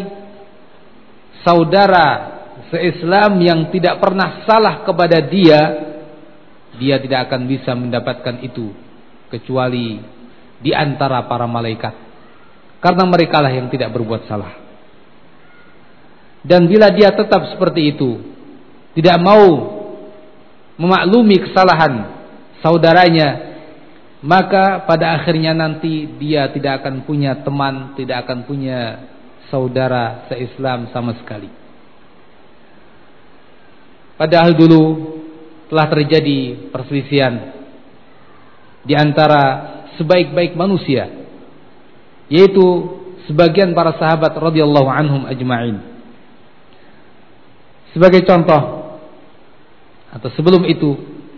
saudara se-Islam yang tidak pernah salah kepada dia, dia tidak akan bisa mendapatkan itu kecuali di antara para malaikat, karena merekalah yang tidak berbuat salah. Dan bila dia tetap seperti itu, tidak mau memaklumi kesalahan saudaranya, maka pada akhirnya nanti dia tidak akan punya teman, tidak akan punya saudara se-Islam sama sekali. Padahal dulu telah terjadi perselisihan di antara sebaik-baik manusia, yaitu sebagian para sahabat radhiyallahu anhum ajma'in. Sebagai contoh, atau sebelum itu,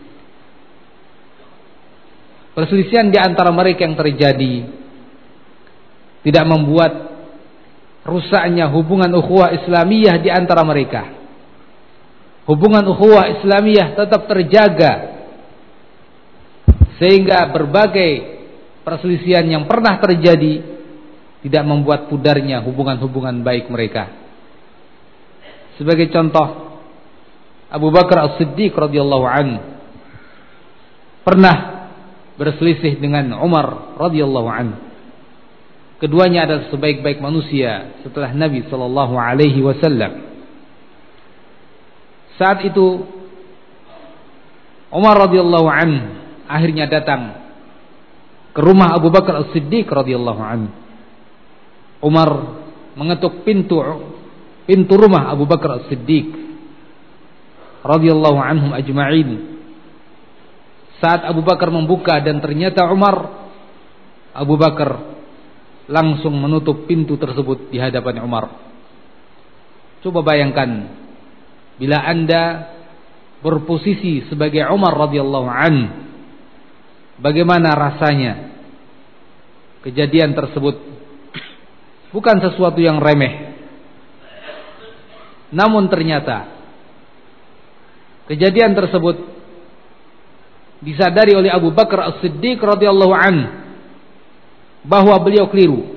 perselisihan di antara mereka yang terjadi tidak membuat rusaknya hubungan ukhuwah Islamiyah di antara mereka. Hubungan ukhuwah Islamiyah tetap terjaga, sehingga berbagai perselisihan yang pernah terjadi tidak membuat pudarnya hubungan-hubungan baik mereka. Sebagai contoh, Abu Bakar As-Siddiq radhiyallahu anhu pernah berselisih dengan Umar radhiyallahu anhu. Keduanya adalah sebaik-baik manusia setelah Nabi sallallahu alaihi wasallam. Saat itu Umar radhiyallahu anhu akhirnya datang ke rumah Abu Bakar As-Siddiq radhiyallahu anhu. Umar mengetuk pintu pintu rumah Abu Bakar As-Siddiq radhiyallahu anhum ajma'in. Saat Abu Bakar membuka dan ternyata Umar, Abu Bakar langsung menutup pintu tersebut di hadapan Umar. Coba bayangkan bila Anda berposisi sebagai Umar radhiyallahu anhu, bagaimana rasanya? Kejadian tersebut bukan sesuatu yang remeh. Namun ternyata kejadian tersebut disadari oleh Abu Bakar As-Siddiq radhiyallahu anhu bahwa beliau keliru.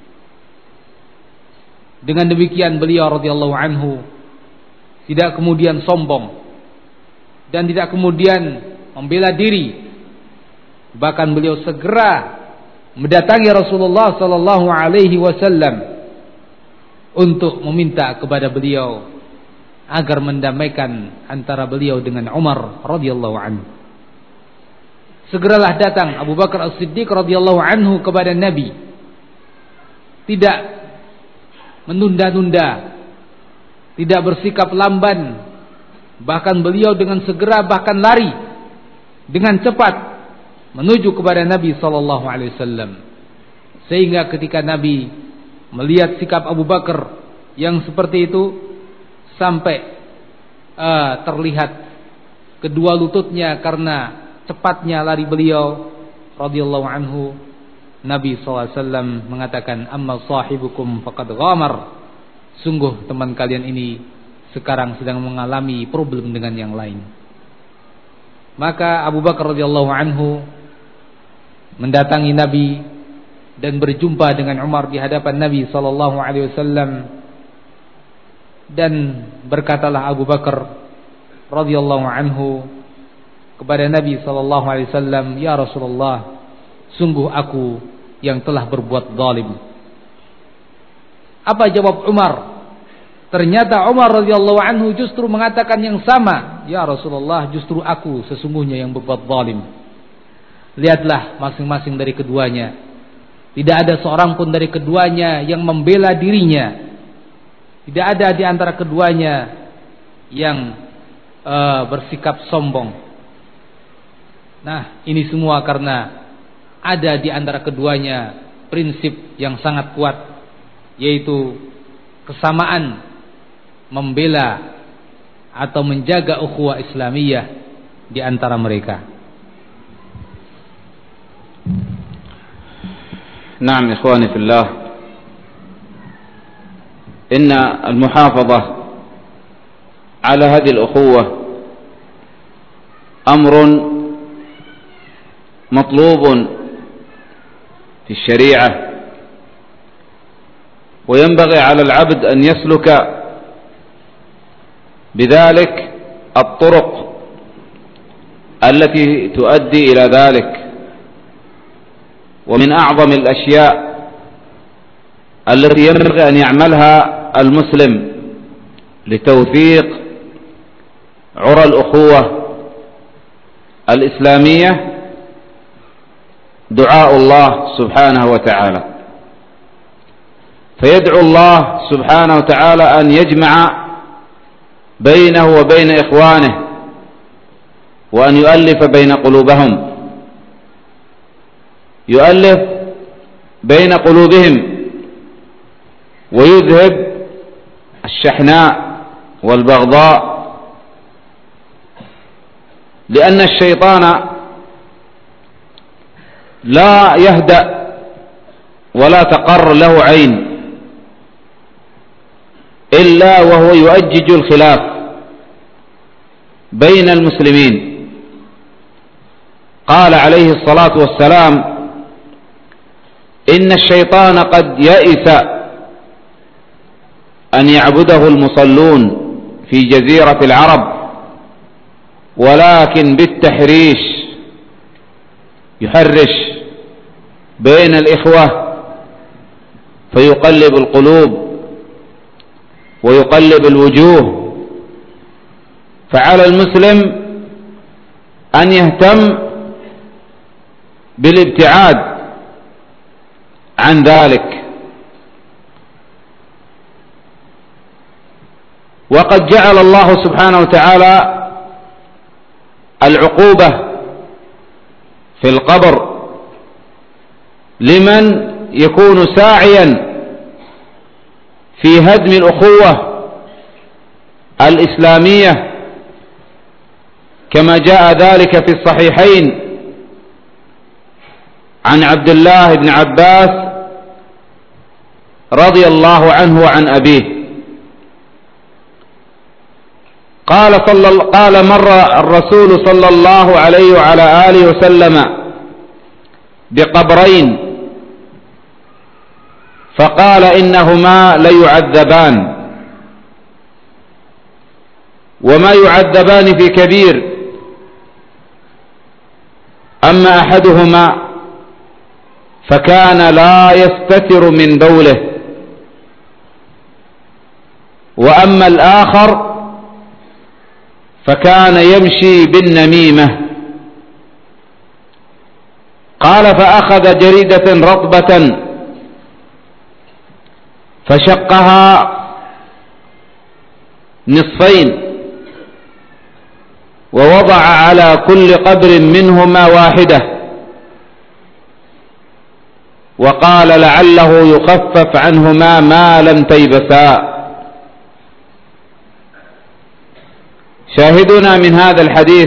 Dengan demikian beliau radhiyallahu anhu tidak kemudian sombong dan tidak kemudian membela diri. Bahkan beliau segera mendatangi Rasulullah sallallahu alaihi wasallam untuk meminta kepada beliau agar mendamaikan antara beliau dengan Umar radhiyallahu anhu. Segeralah datang Abu Bakar As-Siddiq radhiyallahu anhu kepada Nabi. Tidak menunda-nunda, tidak bersikap lamban, bahkan beliau dengan segera bahkan lari dengan cepat menuju kepada Nabi sallallahu alaihi wasallam. Sehingga ketika Nabi melihat sikap Abu Bakar yang seperti itu, sampai uh, terlihat kedua lututnya karena cepatnya lari beliau radhiyallahu anhu, Nabi sallallahu alaihi wasallam mengatakan, amma sahibukum faqad ghamar, sungguh teman kalian ini sekarang sedang mengalami problem dengan yang lain. Maka Abu Bakar radhiyallahu anhu mendatangi Nabi dan berjumpa dengan Umar di hadapan Nabi sallallahu alaihi wasallam, dan berkatalah Abu Bakar radhiyallahu anhu kepada Nabi sallallahu alaihi wasallam, ya Rasulullah, sungguh aku yang telah berbuat zalim. Apa jawab Umar? Ternyata Umar radhiyallahu anhu justru mengatakan yang sama, ya Rasulullah, justru aku sesungguhnya yang berbuat zalim. Lihatlah masing-masing dari keduanya, tidak ada seorang pun dari keduanya yang membela dirinya. Tidak ada di antara keduanya yang uh, bersikap sombong. Nah, ini semua karena ada di antara keduanya prinsip yang sangat kuat, yaitu kesamaan membela atau menjaga ukhuwah Islamiyah di antara mereka. نعم إخواني في الله، إن المحافظة على هذه الأخوة أمر مطلوب في الشريعة، وينبغي على العبد أن يسلك بذلك الطرق التي تؤدي إلى ذلك. ومن أعظم الأشياء التي ينبغي أن يعملها المسلم لتوثيق عرى الأخوة الإسلامية دعاء الله سبحانه وتعالى، فيدعو الله سبحانه وتعالى أن يجمع بينه وبين إخوانه وأن يؤلف بين قلوبهم، يؤلف بين قلوبهم ويذهب الشحناء والبغضاء، لأن الشيطان لا يهدأ ولا تقر له عين إلا وهو يؤجج الخلاف بين المسلمين. قال عليه الصلاة والسلام: إن الشيطان قد يئس أن يعبده المصلون في جزيرة العرب، ولكن بالتحريش يحرش بين الإخوة فيقلب القلوب ويقلب الوجوه. فعلى المسلم أن يهتم بالابتعاد عن ذلك. وقد جعل الله سبحانه وتعالى العقوبة في القبر لمن يكون ساعيا في هدم الأخوة الإسلامية، كما جاء ذلك في الصحيحين عن عبد الله بن عباس رضي الله عنه وعن أبيه قال صلى قال مر الرسول صلى الله عليه وعلى آله وسلم بقبرين فقال إنهما ليعذبان وما يعذبان في كبير، أما أحدهما فكان لا يستتر من بوله، وأما الآخر فكان يمشي بالنميمة. قال فأخذ جريدة رطبة فشقها نصفين ووضع على كل قبر منهما واحدة، وقال لعله يخفف عنهما ما لم تيبسا. شاهدنا من هذا الحديث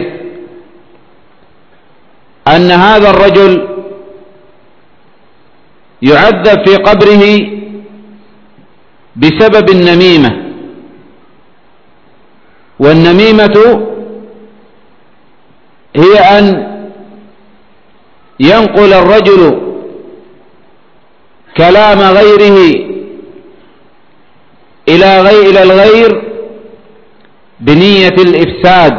أن هذا الرجل يعذب في قبره بسبب النميمة، والنميمة هي أن ينقل الرجل كلام غيره إلى غير إلى الغير بنية الإفساد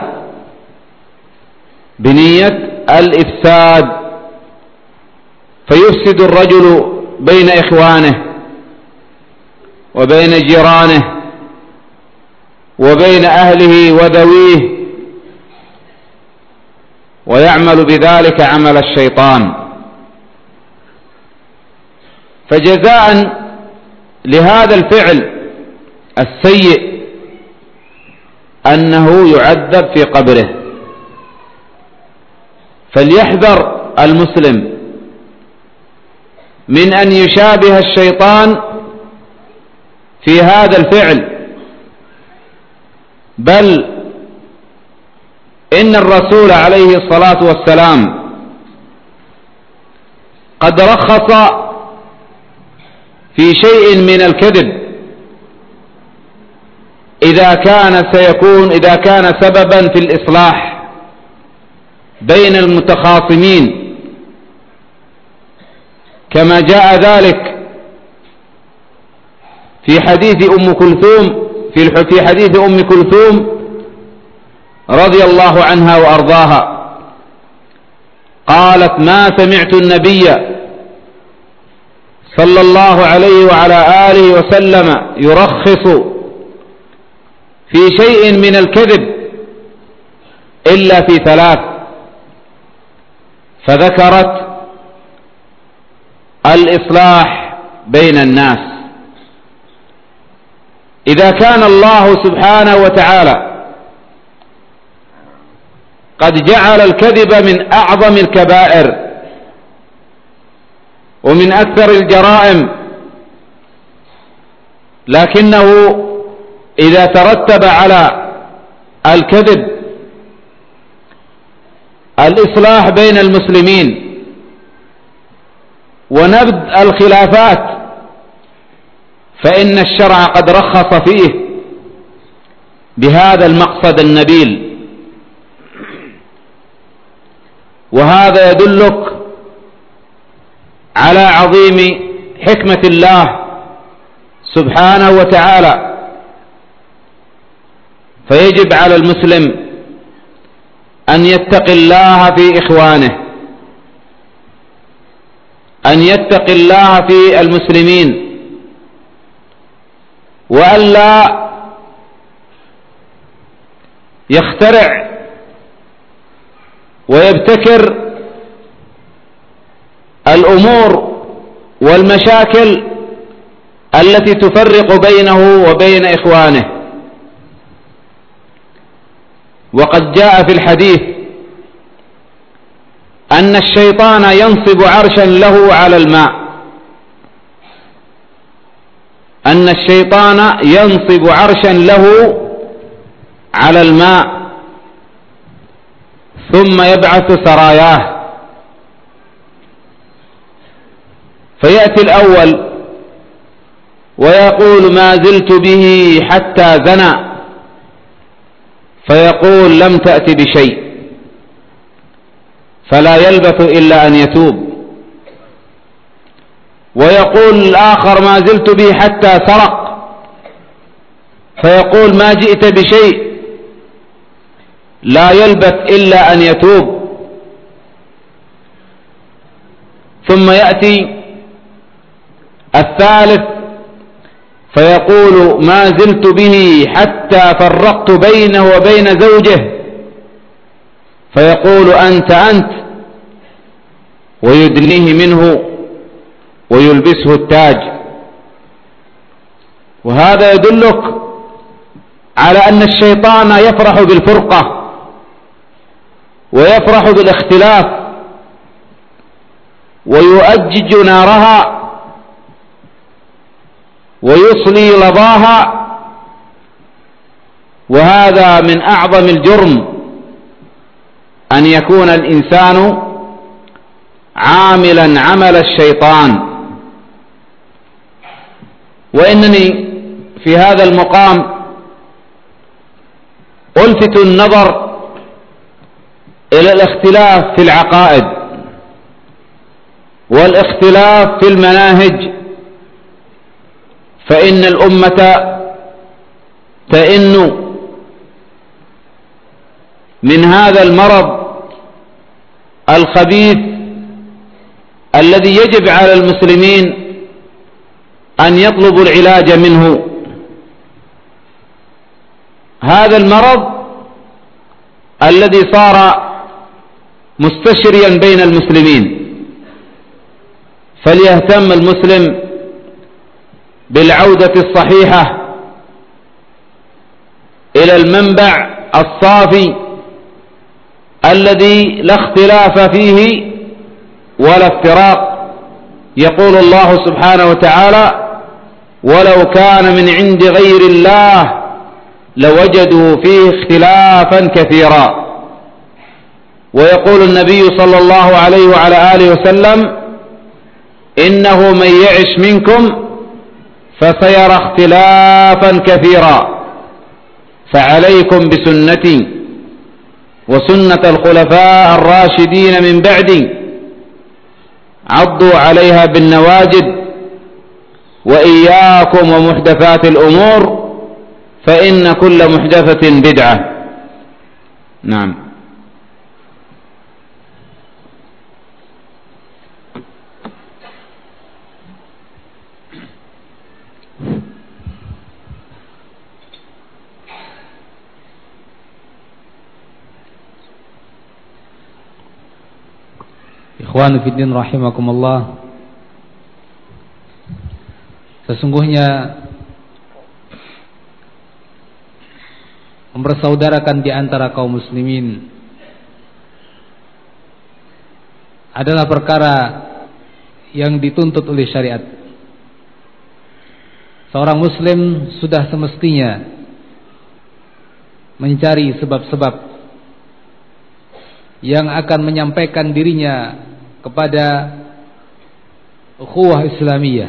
بنية الإفساد فيفسد الرجل بين إخوانه وبين جيرانه وبين أهله وذويه، ويعمل بذلك عمل الشيطان. فجزاء لهذا الفعل السيء أنه يعذب في قبره. فليحذر المسلم من أن يشابه الشيطان في هذا الفعل، بل إن الرسول عليه الصلاة والسلام قد رخص في شيء من الكذب إذا كان سيكون إذا كان سببا في الإصلاح بين المتخاصمين، كما جاء ذلك في حديث أم كلثوم في حديث أم كلثوم رضي الله عنها وأرضاها قالت: ما سمعت النبي صلى الله عليه وعلى آله وسلم يرخص في شيء من الكذب إلا في ثلاث، فذكرت الإصلاح بين الناس. إذا كان الله سبحانه وتعالى قد جعل الكذب من أعظم الكبائر ومن أكثر الجرائم، لكنه إذا ترتب على الكذب الإصلاح بين المسلمين ونبذ الخلافات، فإن الشرع قد رخص فيه بهذا المقصد النبيل. وهذا يدلك على عظيم حكمة الله سبحانه وتعالى. فيجب على المسلم أن يتقي الله في إخوانه أن يتقي الله في المسلمين وألا يخترع ويبتكر الأمور والمشاكل التي تفرق بينه وبين إخوانه. وقد جاء في الحديث أن الشيطان ينصب عرشا له على الماء، أن الشيطان ينصب عرشا له على الماء ثم يبعث سراياه، فيأتي الأول ويقول ما زلت به حتى زنى، فيقول لم تأت بشيء، فلا يلبث إلا أن يتوب. ويقول الآخر ما زلت به حتى سرق، فيقول ما جئت بشيء، لا يلبث إلا أن يتوب. ثم يأتي الثالث فيقول ما زلت به حتى فرقت بينه وبين زوجه، فيقول أنت أنت، ويدنيه منه ويلبسه التاج. وهذا يدلك على أن الشيطان يفرح بالفرقة ويفرح بالاختلاف ويؤجج نارها ويصلي لظاها، وهذا من أعظم الجرم أن يكون الإنسان عاملا عمل الشيطان. وإنني في هذا المقام ألفت النظر إلى الاختلاف في العقائد والاختلاف في المناهج، فإن الأمة تئن من هذا المرض الخبيث الذي يجب على المسلمين أن يطلبوا العلاج منه. هذا المرض الذي صار مستشريا بين المسلمين، فليهتم المسلم بالعودة الصحيحة إلى المنبع الصافي الذي لا اختلاف فيه ولا افتراق. يقول الله سبحانه وتعالى ولو كان من عند غير الله لوجدوا فيه اختلافا كثيرا. ويقول النبي صلى الله عليه وعلى آله وسلم إنه من يعش منكم فسيرى اختلافا كثيرا، فعليكم بسنتي وسنة الخلفاء الراشدين من بعدي عضوا عليها بالنواجد، وإياكم ومحدثات الأمور فإن كل محدثة بدعة. نعم. Ikhwanu fiddin rahimakumullah, sesungguhnya mempersaudarakan di antara kaum muslimin adalah perkara yang dituntut oleh syariat. Seorang muslim sudah semestinya mencari sebab-sebab yang akan menyampaikan dirinya kepada ukhuwah Islamiyah.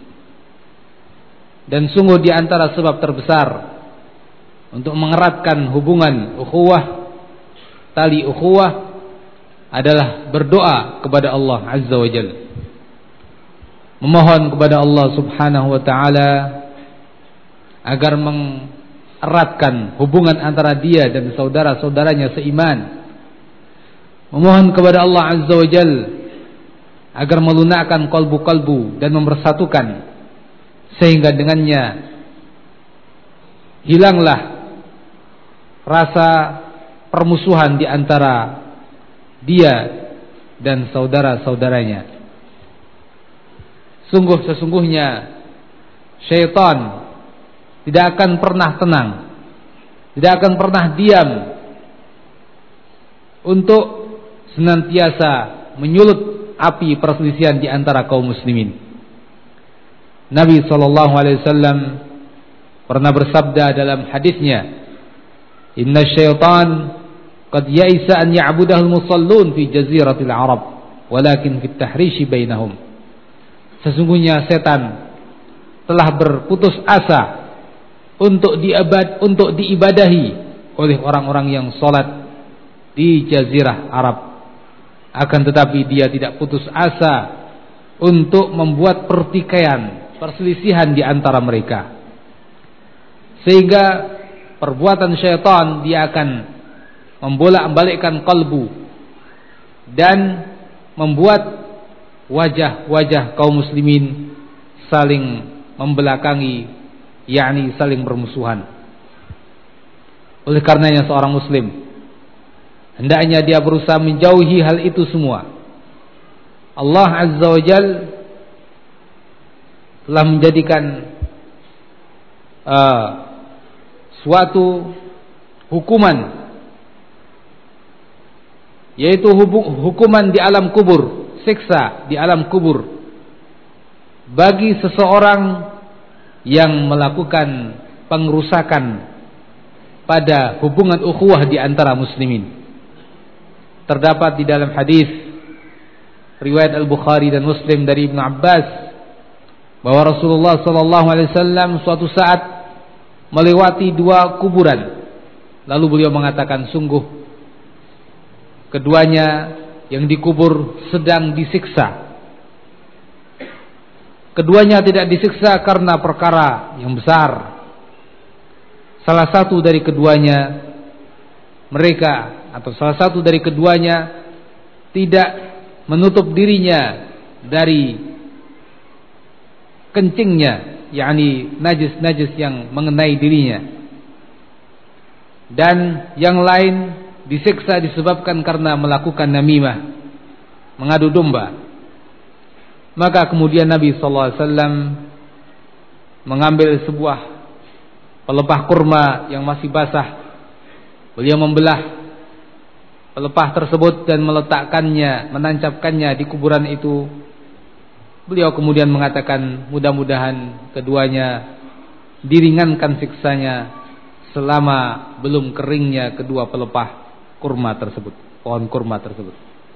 Dan sungguh di antara sebab terbesar untuk mengeratkan hubungan ukhuwah, tali ukhuwah, adalah berdoa kepada Allah Azza wa Jalla, memohon kepada Allah Subhanahu wa Ta'ala agar mengeratkan hubungan antara dia dan saudara-saudaranya seiman, memohon kepada Allah Azza wa Jalla agar melunakkan kalbu-kalbu dan mempersatukan, sehingga dengannya hilanglah rasa permusuhan di antara dia dan saudara-saudaranya. Sungguh sesungguhnya syaitan tidak akan pernah tenang, tidak akan pernah diam untuk senantiasa menyulut api perselisihan di antara kaum muslimin. Nabi sallallahu alaihi wasallam pernah bersabda dalam hadisnya, "Inna syaitan qad ya'isa an ya'budahu al-musallun fi jaziratil Arab, walakin fit tahrishi bainahum." Sesungguhnya setan telah berputus asa untuk diabad untuk diibadahi oleh orang-orang yang salat di jazirah Arab, akan tetapi dia tidak putus asa untuk membuat pertikaian, perselisihan di antara mereka, sehingga perbuatan syaitan dia akan membolak-balikkan kalbu dan membuat wajah-wajah kaum muslimin saling membelakangi, yakni saling bermusuhan. Oleh karenanya seorang muslim hendaknya dia berusaha menjauhi hal itu semua. Allah Azza wa Jal telah menjadikan uh, suatu hukuman, yaitu hukuman di alam kubur, siksa di alam kubur bagi seseorang yang melakukan pengrusakan pada hubungan ukhuwah di antara muslimin. Terdapat di dalam hadis riwayat Al-Bukhari dan Muslim dari Ibnu Abbas bahwa Rasulullah sallallahu alaihi wasallam suatu saat melewati dua kuburan, lalu beliau mengatakan, sungguh keduanya yang dikubur sedang disiksa. Keduanya tidak disiksa karena perkara yang besar. Salah satu dari keduanya mereka atau salah satu dari keduanya tidak menutup dirinya dari kencingnya, yakni najis-najis yang mengenai dirinya. Dan yang lain disiksa disebabkan karena melakukan namimah, mengadu domba. Maka kemudian Nabi sallallahu alaihi wasallam mengambil sebuah pelepah kurma yang masih basah. Beliau membelah pelepah tersebut dan meletakkannya, menancapkannya di kuburan itu. Beliau kemudian mengatakan, mudah-mudahan keduanya diringankan siksanya selama belum keringnya kedua pelepah kurma tersebut, pohon kurma tersebut.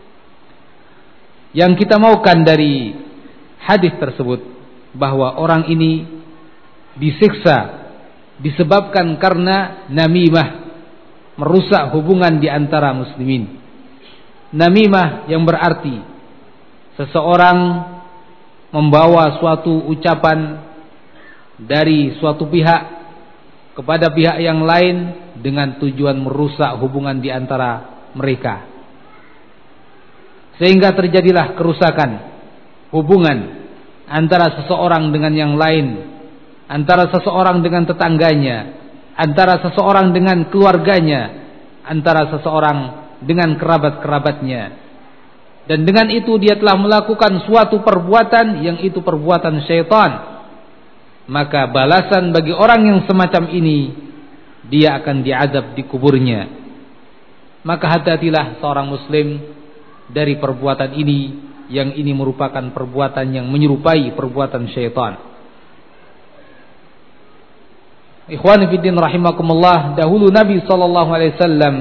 Yang kita maukan dari hadis tersebut bahwa orang ini disiksa disebabkan karena namimah, merusak hubungan di antara muslimin. Namimah yang berarti seseorang membawa suatu ucapan dari suatu pihak kepada pihak yang lain dengan tujuan merusak hubungan di antara mereka, sehingga terjadilah kerusakan hubungan antara seseorang dengan yang lain, antara seseorang dengan tetangganya, antara seseorang dengan keluarganya, antara seseorang dengan kerabat-kerabatnya. Dan dengan itu dia telah melakukan suatu perbuatan yang itu perbuatan syaitan. Maka balasan bagi orang yang semacam ini, dia akan diazab di kuburnya. Maka hati-hatilah seorang muslim dari perbuatan ini, yang ini merupakan perbuatan yang menyerupai perbuatan syaitan. Ikhwani fiddin rahimakumullah, dahulu Nabi sallallahu alaihi wasallam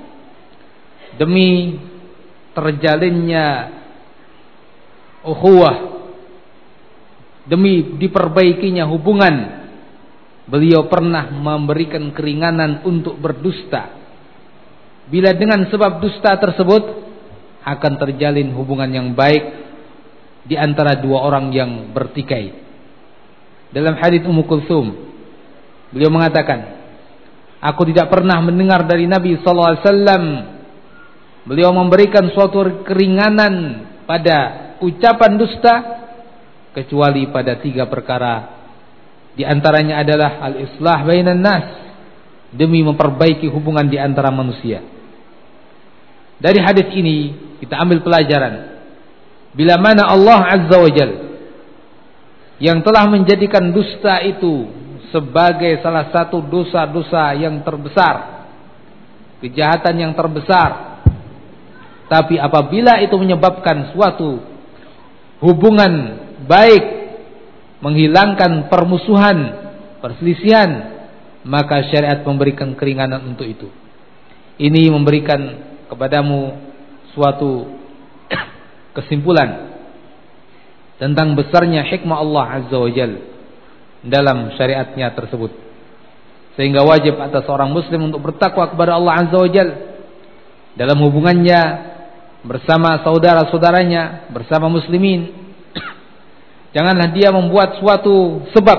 demi terjalinnya ukhuwah, demi diperbaikinya hubungan, beliau pernah memberikan keringanan untuk berdusta. Bila dengan sebab dusta tersebut akan terjalin hubungan yang baik di antara dua orang yang bertikai. Dalam hadits Ummu Kulsum, beliau mengatakan, aku tidak pernah mendengar dari Nabi sallallahu alaihi wasallam beliau memberikan suatu keringanan pada ucapan dusta kecuali pada tiga perkara. Di antaranya adalah al-islah bainan nas, demi memperbaiki hubungan di antara manusia. Dari hadis ini kita ambil pelajaran, bila mana Allah Azza wa Jalla yang telah menjadikan dusta itu sebagai salah satu dosa-dosa yang terbesar, kejahatan yang terbesar, tapi apabila itu menyebabkan suatu hubungan baik, menghilangkan permusuhan, perselisihan, maka syariat memberikan keringanan untuk itu. Ini memberikan kepadamu suatu kesimpulan tentang besarnya hikmah Allah Azza wa Jalla dalam syariatnya tersebut, sehingga wajib atas seorang muslim untuk bertakwa kepada Allah Azza wa Jalla dalam hubungannya bersama saudara-saudaranya, bersama muslimin. Janganlah dia membuat suatu sebab,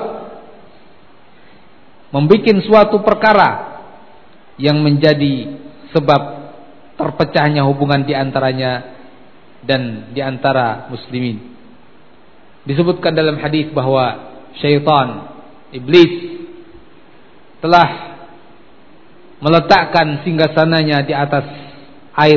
membuat suatu perkara yang menjadi sebab terpecahnya hubungan di antaranya dan di antara muslimin. Disebutkan dalam hadis bahwa syaitan, iblis, telah meletakkan singgasananya di atas air,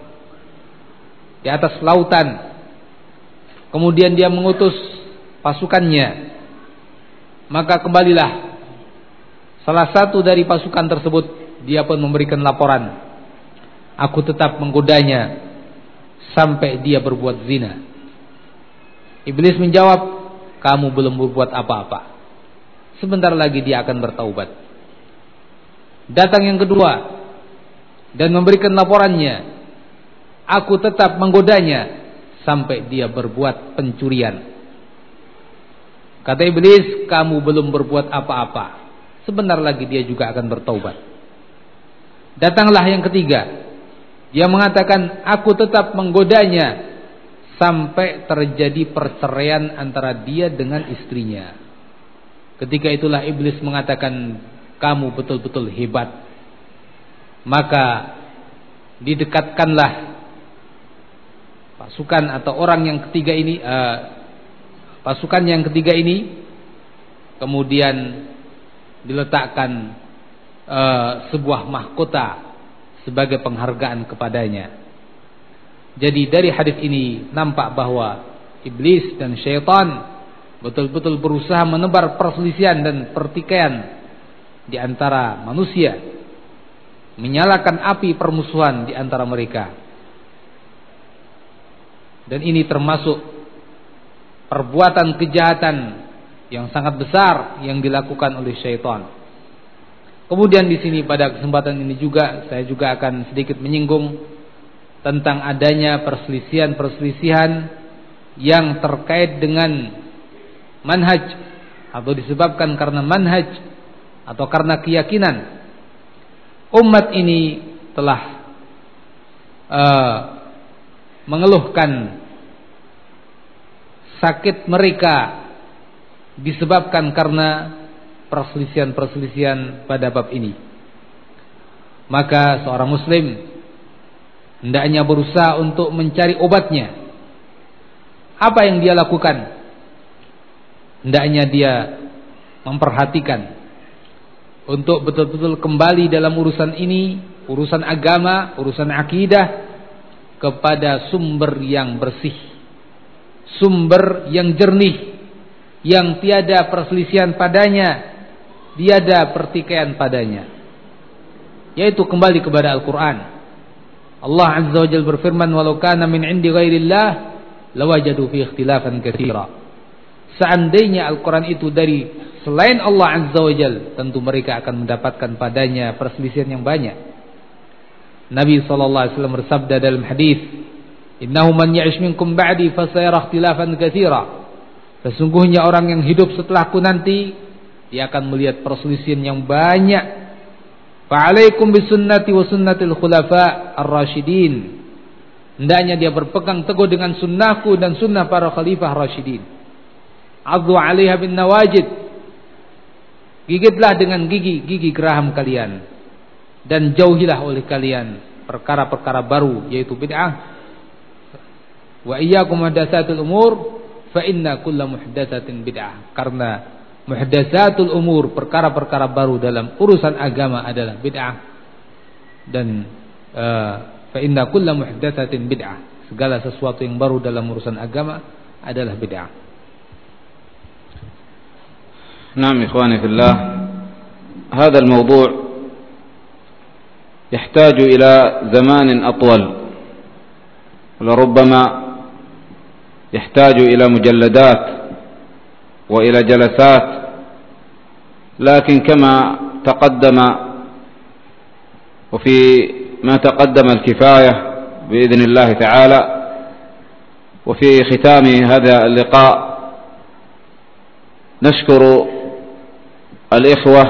di atas lautan. Kemudian dia mengutus pasukannya. Maka kembalilah salah satu dari pasukan tersebut, dia pun memberikan laporan, aku tetap menggodanya sampai dia berbuat zina. Iblis menjawab, kamu belum berbuat apa-apa, sebentar lagi dia akan bertaubat. Datang yang kedua dan memberikan laporannya, aku tetap menggodanya sampai dia berbuat pencurian. Kata iblis, kamu belum berbuat apa-apa, sebentar lagi dia juga akan bertaubat. Datanglah yang ketiga, dia mengatakan, aku tetap menggodanya sampai terjadi perceraian antara dia dengan istrinya. Ketika itulah iblis mengatakan, kamu betul-betul hebat. Maka didekatkanlah pasukan atau orang yang ketiga ini, uh, pasukan yang ketiga ini, kemudian diletakkan uh, sebuah mahkota sebagai penghargaan kepadanya. Jadi dari hadis ini nampak bahwa iblis dan syaitan betul-betul berusaha menebar perselisihan dan pertikaian di antara manusia, menyalakan api permusuhan di antara mereka. Dan ini termasuk perbuatan kejahatan yang sangat besar yang dilakukan oleh syaitan. Kemudian di sini pada kesempatan ini juga saya juga akan sedikit menyinggung tentang adanya perselisihan-perselisihan yang terkait dengan manhaj, atau disebabkan karena manhaj atau karena keyakinan. Umat ini telah uh, mengeluhkan sakit mereka disebabkan karena perselisihan-perselisihan pada bab ini. Maka seorang muslim hendaknya berusaha untuk mencari obatnya. Apa yang dia lakukan? Hendaknya dia memperhatikan untuk betul-betul kembali dalam urusan ini, urusan agama, urusan akidah, kepada sumber yang bersih, sumber yang jernih, yang tiada perselisihan padanya, tiada pertikaian padanya, yaitu kembali kepada Al-Quran. Allah Azza wa Jalla berfirman, walau kana min indi ghairillah lawajadu fi ikhtilafan katsira. Seandainya Al-Quran itu dari selain Allah Azza wa Jalla, tentu mereka akan mendapatkan padanya perselisihan yang banyak. Nabi sallallahu alaihi wasallam bersabda dalam hadis, innahu man ya'ish minkum ba'di fasayara ikhtilafan katsira. Sesungguhnya orang yang hidup setelahku nanti, dia akan melihat perselisihan yang banyak. Fa'alaikum bisunnati wa sunnatil khulafa ar-rasyidin. Hendaknya dia berpegang teguh dengan sunnahku dan sunnah para khalifah rasyidin. Adzu 'alaiha bin nawajid. Gigitlah dengan gigi-gigi geraham kalian, dan jauhilah oleh kalian perkara-perkara baru, yaitu bid'ah. Wa iyyakum muhdatsatul umur fa inna kulla muhdatsatin bid'ah. Karena muhdatsatul umur, perkara-perkara baru dalam urusan agama adalah bid'ah. Dan uh, fa inna kulla muhdatsatin bid'ah. Segala sesuatu yang baru dalam urusan agama adalah bid'ah. Naam ikhwani fillah, هذا الموضوع يحتاج إلى زمان أطول، ولربما يحتاج إلى مجلدات وإلى جلسات، لكن كما تقدم وفي ما تقدم الكفاية بإذن الله تعالى. وفي ختام هذا اللقاء نشكر الإخوة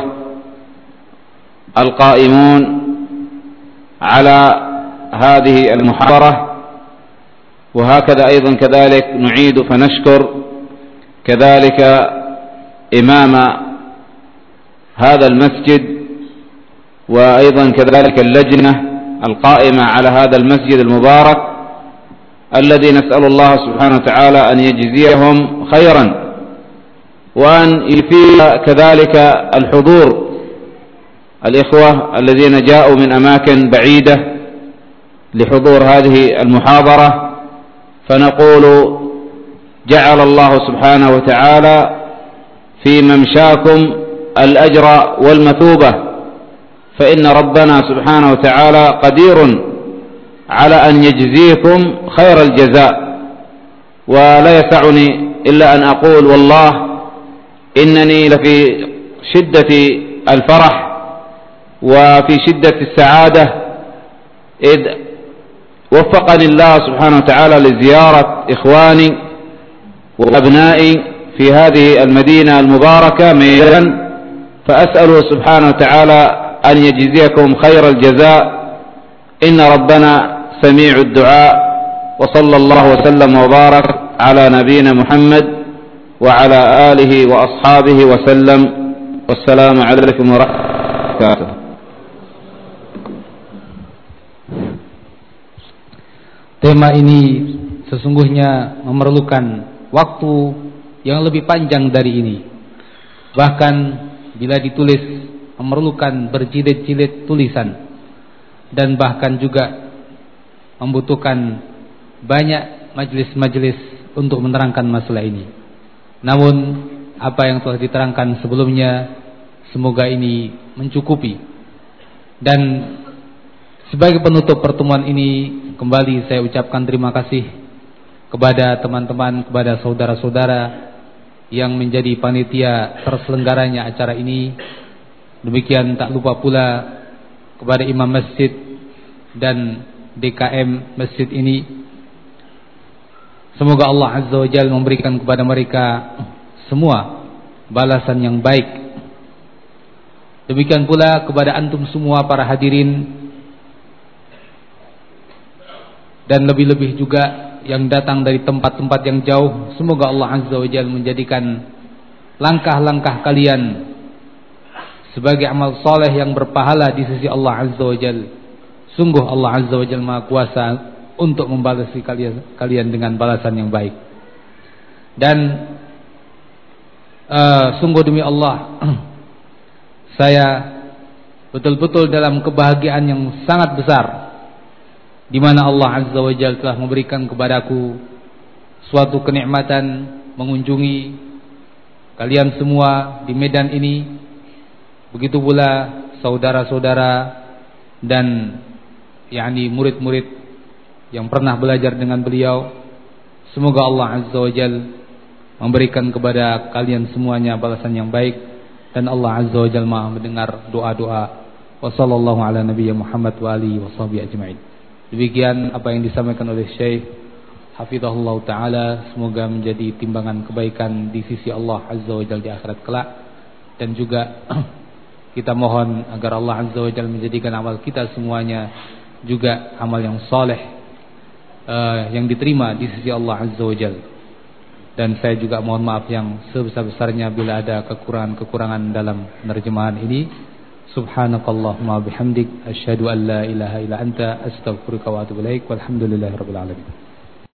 القائمون على هذه المحاضرة، وهكذا أيضا كذلك نعيد فنشكر كذلك إمام هذا المسجد، وأيضا كذلك اللجنة القائمة على هذا المسجد المبارك، الذي نسأل الله سبحانه وتعالى أن يجزيهم خيرا، وأن يفيد كذلك الحضور الإخوة الذين جاءوا من أماكن بعيدة لحضور هذه المحاضرة. فنقول جعل الله سبحانه وتعالى في ممشاكم الأجر والمثوبة، فإن ربنا سبحانه وتعالى قدير على أن يجزيكم خير الجزاء. ولا يسعني إلا أن أقول والله إنني لفي شدة الفرح وفي شدة السعادة إذ وفقني الله سبحانه وتعالى لزيارة إخواني وأبنائي في هذه المدينة المباركة ميدان، فأسأل سبحانه وتعالى أن يجزيكم خير الجزاء، إن ربنا سميع الدعاء. وصلى الله وسلم وبارك على نبينا محمد وعلى آله وأصحابه وسلم، والسلام عليكم ورحمة الله وبركاته. Tema ini sesungguhnya memerlukan waktu yang lebih panjang dari ini. Bahkan bila ditulis memerlukan berjilid-jilid tulisan, dan bahkan juga membutuhkan banyak majelis-majelis untuk menerangkan masalah ini. Namun apa yang telah diterangkan sebelumnya semoga ini mencukupi. Dan sebagai penutup pertemuan ini, kembali saya ucapkan terima kasih kepada teman-teman, kepada saudara-saudara yang menjadi panitia terselenggaranya acara ini. Demikian tak lupa pula kepada imam masjid dan D K M masjid ini. Semoga Allah Azza wa Jalla memberikan kepada mereka semua balasan yang baik. Demikian pula kepada antum semua para hadirin, dan lebih-lebih juga yang datang dari tempat-tempat yang jauh. Semoga Allah Azza wa Jalla menjadikan langkah-langkah kalian sebagai amal soleh yang berpahala di sisi Allah Azza wa Jalla. Sungguh Allah Azza wa Jalla Maha Kuasa untuk membalasi kalian, kalian dengan balasan yang baik. Dan uh, sungguh demi Allah, saya betul-betul dalam kebahagiaan yang sangat besar, di mana Allah Azza wa Jalla telah memberikan kepadaku suatu kenikmatan mengunjungi kalian semua di Medan ini. Begitu pula saudara-saudara dan yakni murid-murid yang pernah belajar dengan beliau. Semoga Allah Azza wa Jalla memberikan kepada kalian semuanya balasan yang baik, dan Allah Azza wa Jalla Maha mendengar doa-doa. Wa sallallahu ala nabiyyi Muhammad wa alihi wa sahbihi ajma'in. Demikian apa yang disampaikan oleh Syekh hafizahullah taala, semoga menjadi timbangan kebaikan di sisi Allah Azza wa Jalla di akhirat kelak. Dan juga kita mohon agar Allah Azza wa Jalla menjadikan amal kita semuanya juga amal yang saleh, uh, yang diterima di sisi Allah Azza wa Jalla. Dan saya juga mohon maaf yang sebesar-besarnya bila ada kekurangan-kekurangan dalam penerjemahan ini. Subhanakallahumma bihamdik asyhadu an la ilaha illa anta astaghfiruka wa atubu ilaik. Walhamdulillahirabbil alamin.